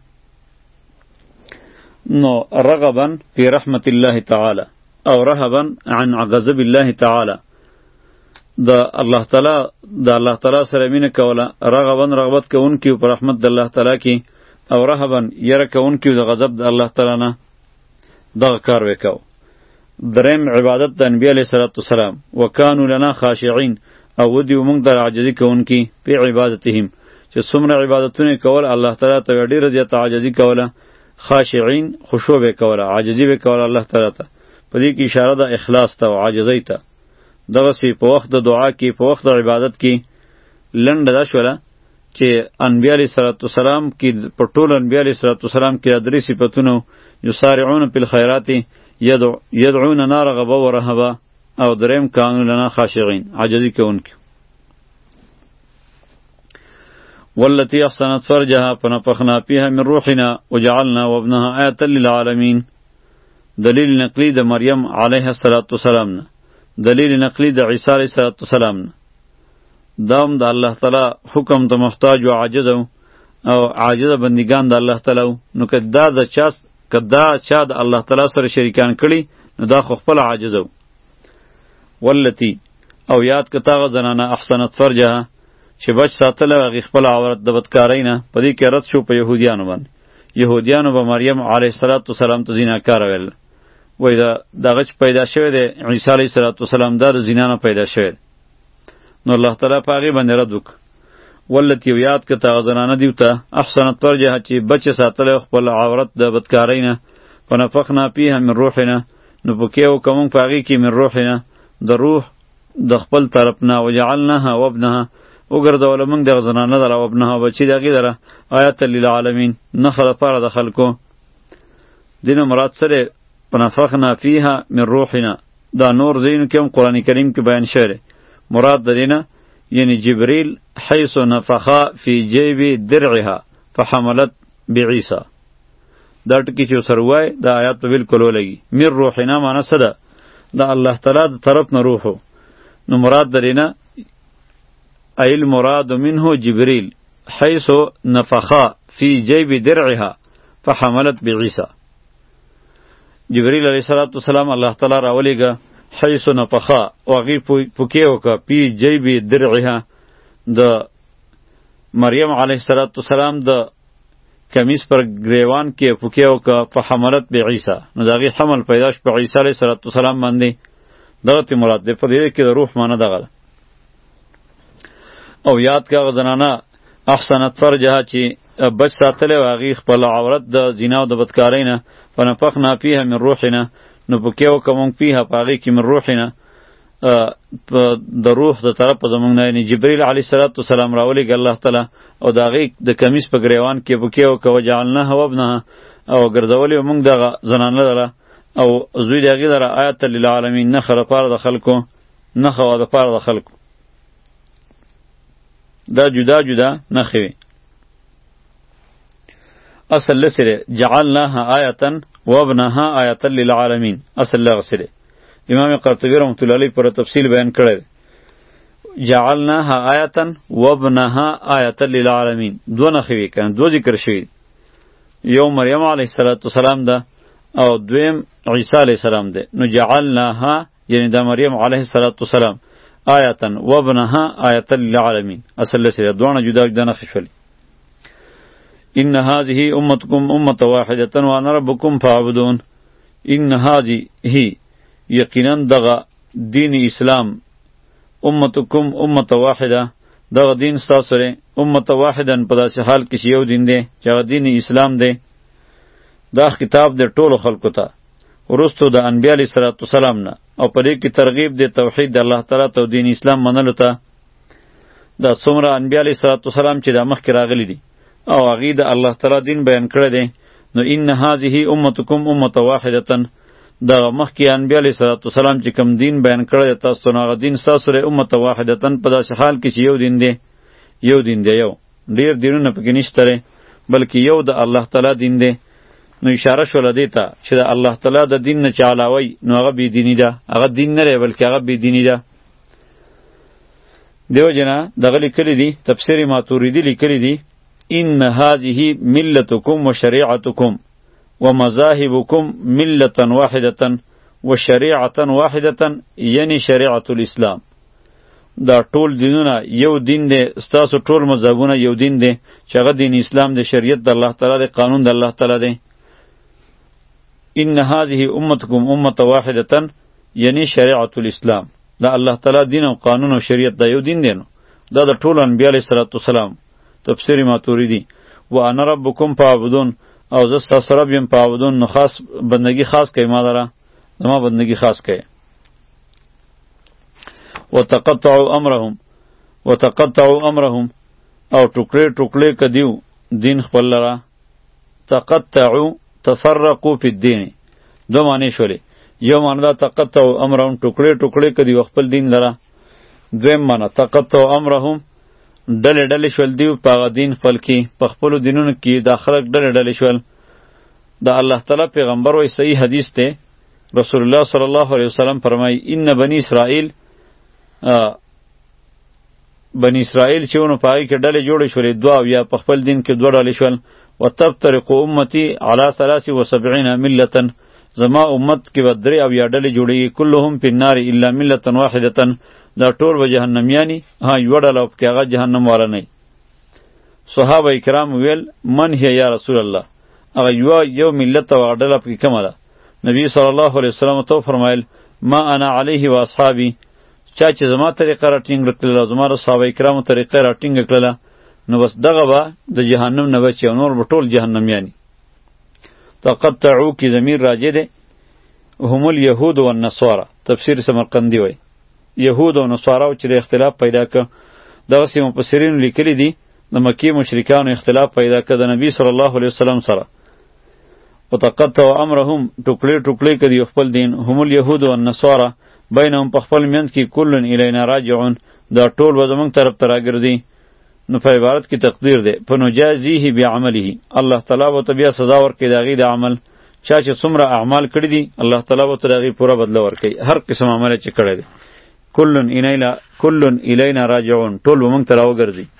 نو رغبا فی رحمت الله تعالی او رهبا عن غضب الله تعالی. د الله تعالی سره مینه کوله، رغبا رغبت کوونکي په رحمت د الله تعالی کې، او رهبا یره کوونکي د غضب د الله تعالی نه. دغه کار وکاو. دریم عبادت د انبیاء علیه السلام. وکانو لنا خاشعین، او ودیو موږ د عاجزي کوونکي په عبادتهم، چې څومره عبادتونه کول الله تعالی ته ډېره زیاته عاجزي کوله. خاشعین خشوع به کوله، عاجزي به کوله الله تعالی ته. په دې کې اشاره ده اخلاص ته او عاجزۍ ته. دغسې په وخت د دعا کې، په وخت د عبادت کې لنډه دا شوله چې انبیاء علیه السلام کې، په ټول انبیاء علیه السلام کې دا درې صفتونه: یسارعون فی الخیرات، یدعوننا رغبا ورهبا، او دریم کانوا لنا خاشعین، عاجزي کوونکي. والتي احسنت فرجها فنفخنا فيها من روحنا وجعلنا وابنها آیة للعالمین. دلیل نقلی د مریم علیه السلام نه، دلیل نقلی د عیسی علیه السلام نه. دا هم د الله تعالی حکم ته محتاج و عاجز او عاجزه بندگان د الله تعالی. نو که دا چا د الله تعالی سره شریکان کړي، نو دا خو خپل عاجز و. والتی، او یاد که تاغه زنانه احسنت فرجها، چې بچ ساتله هغې خپل عورت د بدکارۍ نه. په دې کې رد شو په یهودیانو باندې. یهودیانو به مریم علیه السلام ته زیناکاره ویل. وایي دغه چې پیدا شوی دی عیسی علیه السلام، دا د زینا نه پیدا شوی دی. نو الله تعالی په هغې باندې رد وکړه. والتی، او یاد که تاغه زنانه دیو ته احسنت فرجها، چې بچ ساتله خپل عورت د بدکارۍ نه. فنفخنا فیها من روحنا، نو پکې وکړه موږ په هغې کې من روحنا، د روح د خپل طرف نه. وجعلناها وابنها، وګرځوله موږ دغه زنانه دره، وابنها بچي د هغې دره، آیة للعالمین، نښه دپاره د خلکو. دې نه مراد څه دی؟ فنفخنا فیها من روحنا. دا نور ځایونو کې هم قرآن کریم کې بیان شوی دی. مراد د دې نه یعنی جبریل حیث نفخا فی جیب درعها فحملت بعیسی. دا ټکي چې سره ووایي دا آیات په بالکل ولګي. من روحنا معنی څه ده؟ د الله تعالی د طرف نه روح. نو مراد د دې نه ای المراد منه جبریل حیث نفخا فی جیب درعها فحملت بعیسی. جبریل علیه السلام الله تعالی راولیږه حیث نفخا، او هغې پوکې وکړه فی جیب درعها، د مریم علیه السلام د کمیس پر گریوان کې پوکې وکړه. فحملت بعیسی، نو د هغې حمل پیدا شو په عیسی علیه السلام باندې. دغه ته مراد دی. په دې کې د روح معنی دغه ده. او یاد کا زنانه احسنت فرجها چې بچ ساتلی و هغې خپل عورت د زنا او د بدکارۍ نه فنفخنا فیها من روحنا نو پکې وکړه موږ فیها په هغې کې من روحنا د روح د طرفه زموږ نه یعنې جبریل علیه السلام راولېږه الله تعالی او د هغې د کمیس په ګریوان کې پکې وکړه وجعلناها وابنها او ګرځولې موږ دغه زنانه لره او زوی د هغې لره آیت للعالمین نښه دپاره د خلکو نښه وه دپاره د خلکو دا جدا جدا نښې وي اصل لسې دی جعلناها آیتا وابنها آیتا للعالمین اصل لغسې دی امام قرطبی رحمت الله علیه پر تفصیل بیان کړی دی جعلناها آیتا وابنها آیتا للعالمین دو نښې وي کنه دو ذکر شوي یو مریم علیه السلام ده او دویم عیسی علیه السلام ده نو جعلناها یعنی دا مریم علیه السلام آیتا وابنها آیتا للعالمین اصل لسې دی دوانه جدا جدا نښې شولې ان هذه امتكم امه واحده وانا ربكم فاعبدون ان هذه یقینا دغه دین اسلام امتكم امه واحده دغه دین ستاسو لري امه واحده په داسې حال کې چې یو دین دی چې هغه دین اسلام دی دا خطاب د ټولو خلکو ته وروستو د انبیا علیه السلام نه او په دې کې ترغیب د توحید د الله تعالی ته او دین اسلام منلو ته دا څومره انبیا علیه السلام چې د مخکې راغلي دي او هغې د الله تعالی دین بیان کړی دی نو ان هذه امتکم امه واحده دغه مخکې انبیا علیه السلام چې کوم دین بیان کړی دی تاسو نو هغه دین ستاسو دی امه واحده په داسې حال کې چې یو دین دی یو ډېر دینونه پکې نشته دی بلکې یو د الله تعالی دین دی نو اشاره شوله دې ته چې د الله تعالی د دین نه چې علاوی نو هغه بېدیني ده هغه دین نه دی بلکې هغه بېدیني ده دیو جنا دغه لیکلی دي تفسیر ماتوریدي لیکلی دي ان هذه ملتكم وشريعتكم ومذاهبكم ملة واحدة وشريعة واحدة یعنی شریعة الاسلام دا ټول دینونه یو دین دی ستاسو ټول مذهبونه یو دین دی چې هغه دین اسلام دی شریعت د الله تعالی دی قانون د الله تعالی دی ان هذه امتكم امه واحده یعنی شریعة الاسلام دا الله تعالی دین او قانون او شریعت دا یو دین دی نو دا د ټول انبیاء علیه السلام تفسیر ماتوریدی و انا ربکم فاعبدون او زه ستاسو رب یم فاعبدون نو خاص بندگی خاص کوي ما لره زما بندگی خاص کوي وتقطعوا امرهم او ټوکړې کدیو دین خپل لره تقطعوا تفرقوا فی الدین دو معنی شولې یو معنی دا تقطعوا امرهم ټوکړې کدیو خپل دین لره دویم معنی تقطعوا امرهم ډلې شول دیو په دین خپل کې په خپل دینونو کې د خلق ډلې شول د الله تعالی پیغمبر وای صحیح حدیث ته رسول الله صلی الله علیه وسلم فرمای ان بنی اسرائیل چې ونه پای کې ډلې جوړې شولې دوا یا په خپل دین کې دوه ډلې شول وتفترق امتی علی 73 ملتا زما امت کې به درې او یا ډلې جوړېږي کلهم فی النار الا ملة واحده دا ټول به جهنمیانی یوه ډله په کې هغه جهنم والا نه صحابه کرام ویل من هي یا رسول الله هغه یو ملت او هغه ډله پکې کومه ده نبی صلی الله علیه وسلم ته فرمایل ما انا علیه و اصحابی چا چې زما طریقه راټینګ کړله زما د صحابه کرامو طریقه راټینګ کړله نو بس دغه به د جهنم نه بچي او نور به ټول جهنمیانی تقطعوا کی ضمیر راجع ده هم الیهود والنصارى تفسیر سمرقندی وای یهود او نصاراو چې اختلاف پیدا ک دغه سیمه مفسرین لیکلی دي د مکی مشرکانو اختلاف پیدا ک د نبی صلی الله علیه وسلم سره وتقطع امرهم ټوکړې کدي خپل دین هم الیهود والنصارى بینهم په خپل منځ کې کلن الینا راجعون دا ټول به زمونږ طرف ته راګرځي نو په عبارت کې تقدیر ده په نجازیه بعمله الله تعالی به بیا سزا ورکړي د هغې د عمل چا چې څومره اعمال کړي دي الله تعالی به د هغې پوره بدله ورکوي هر قسم عمل چې کړی دی کلن الینا راجعون ټول به موږ ته راوګرځي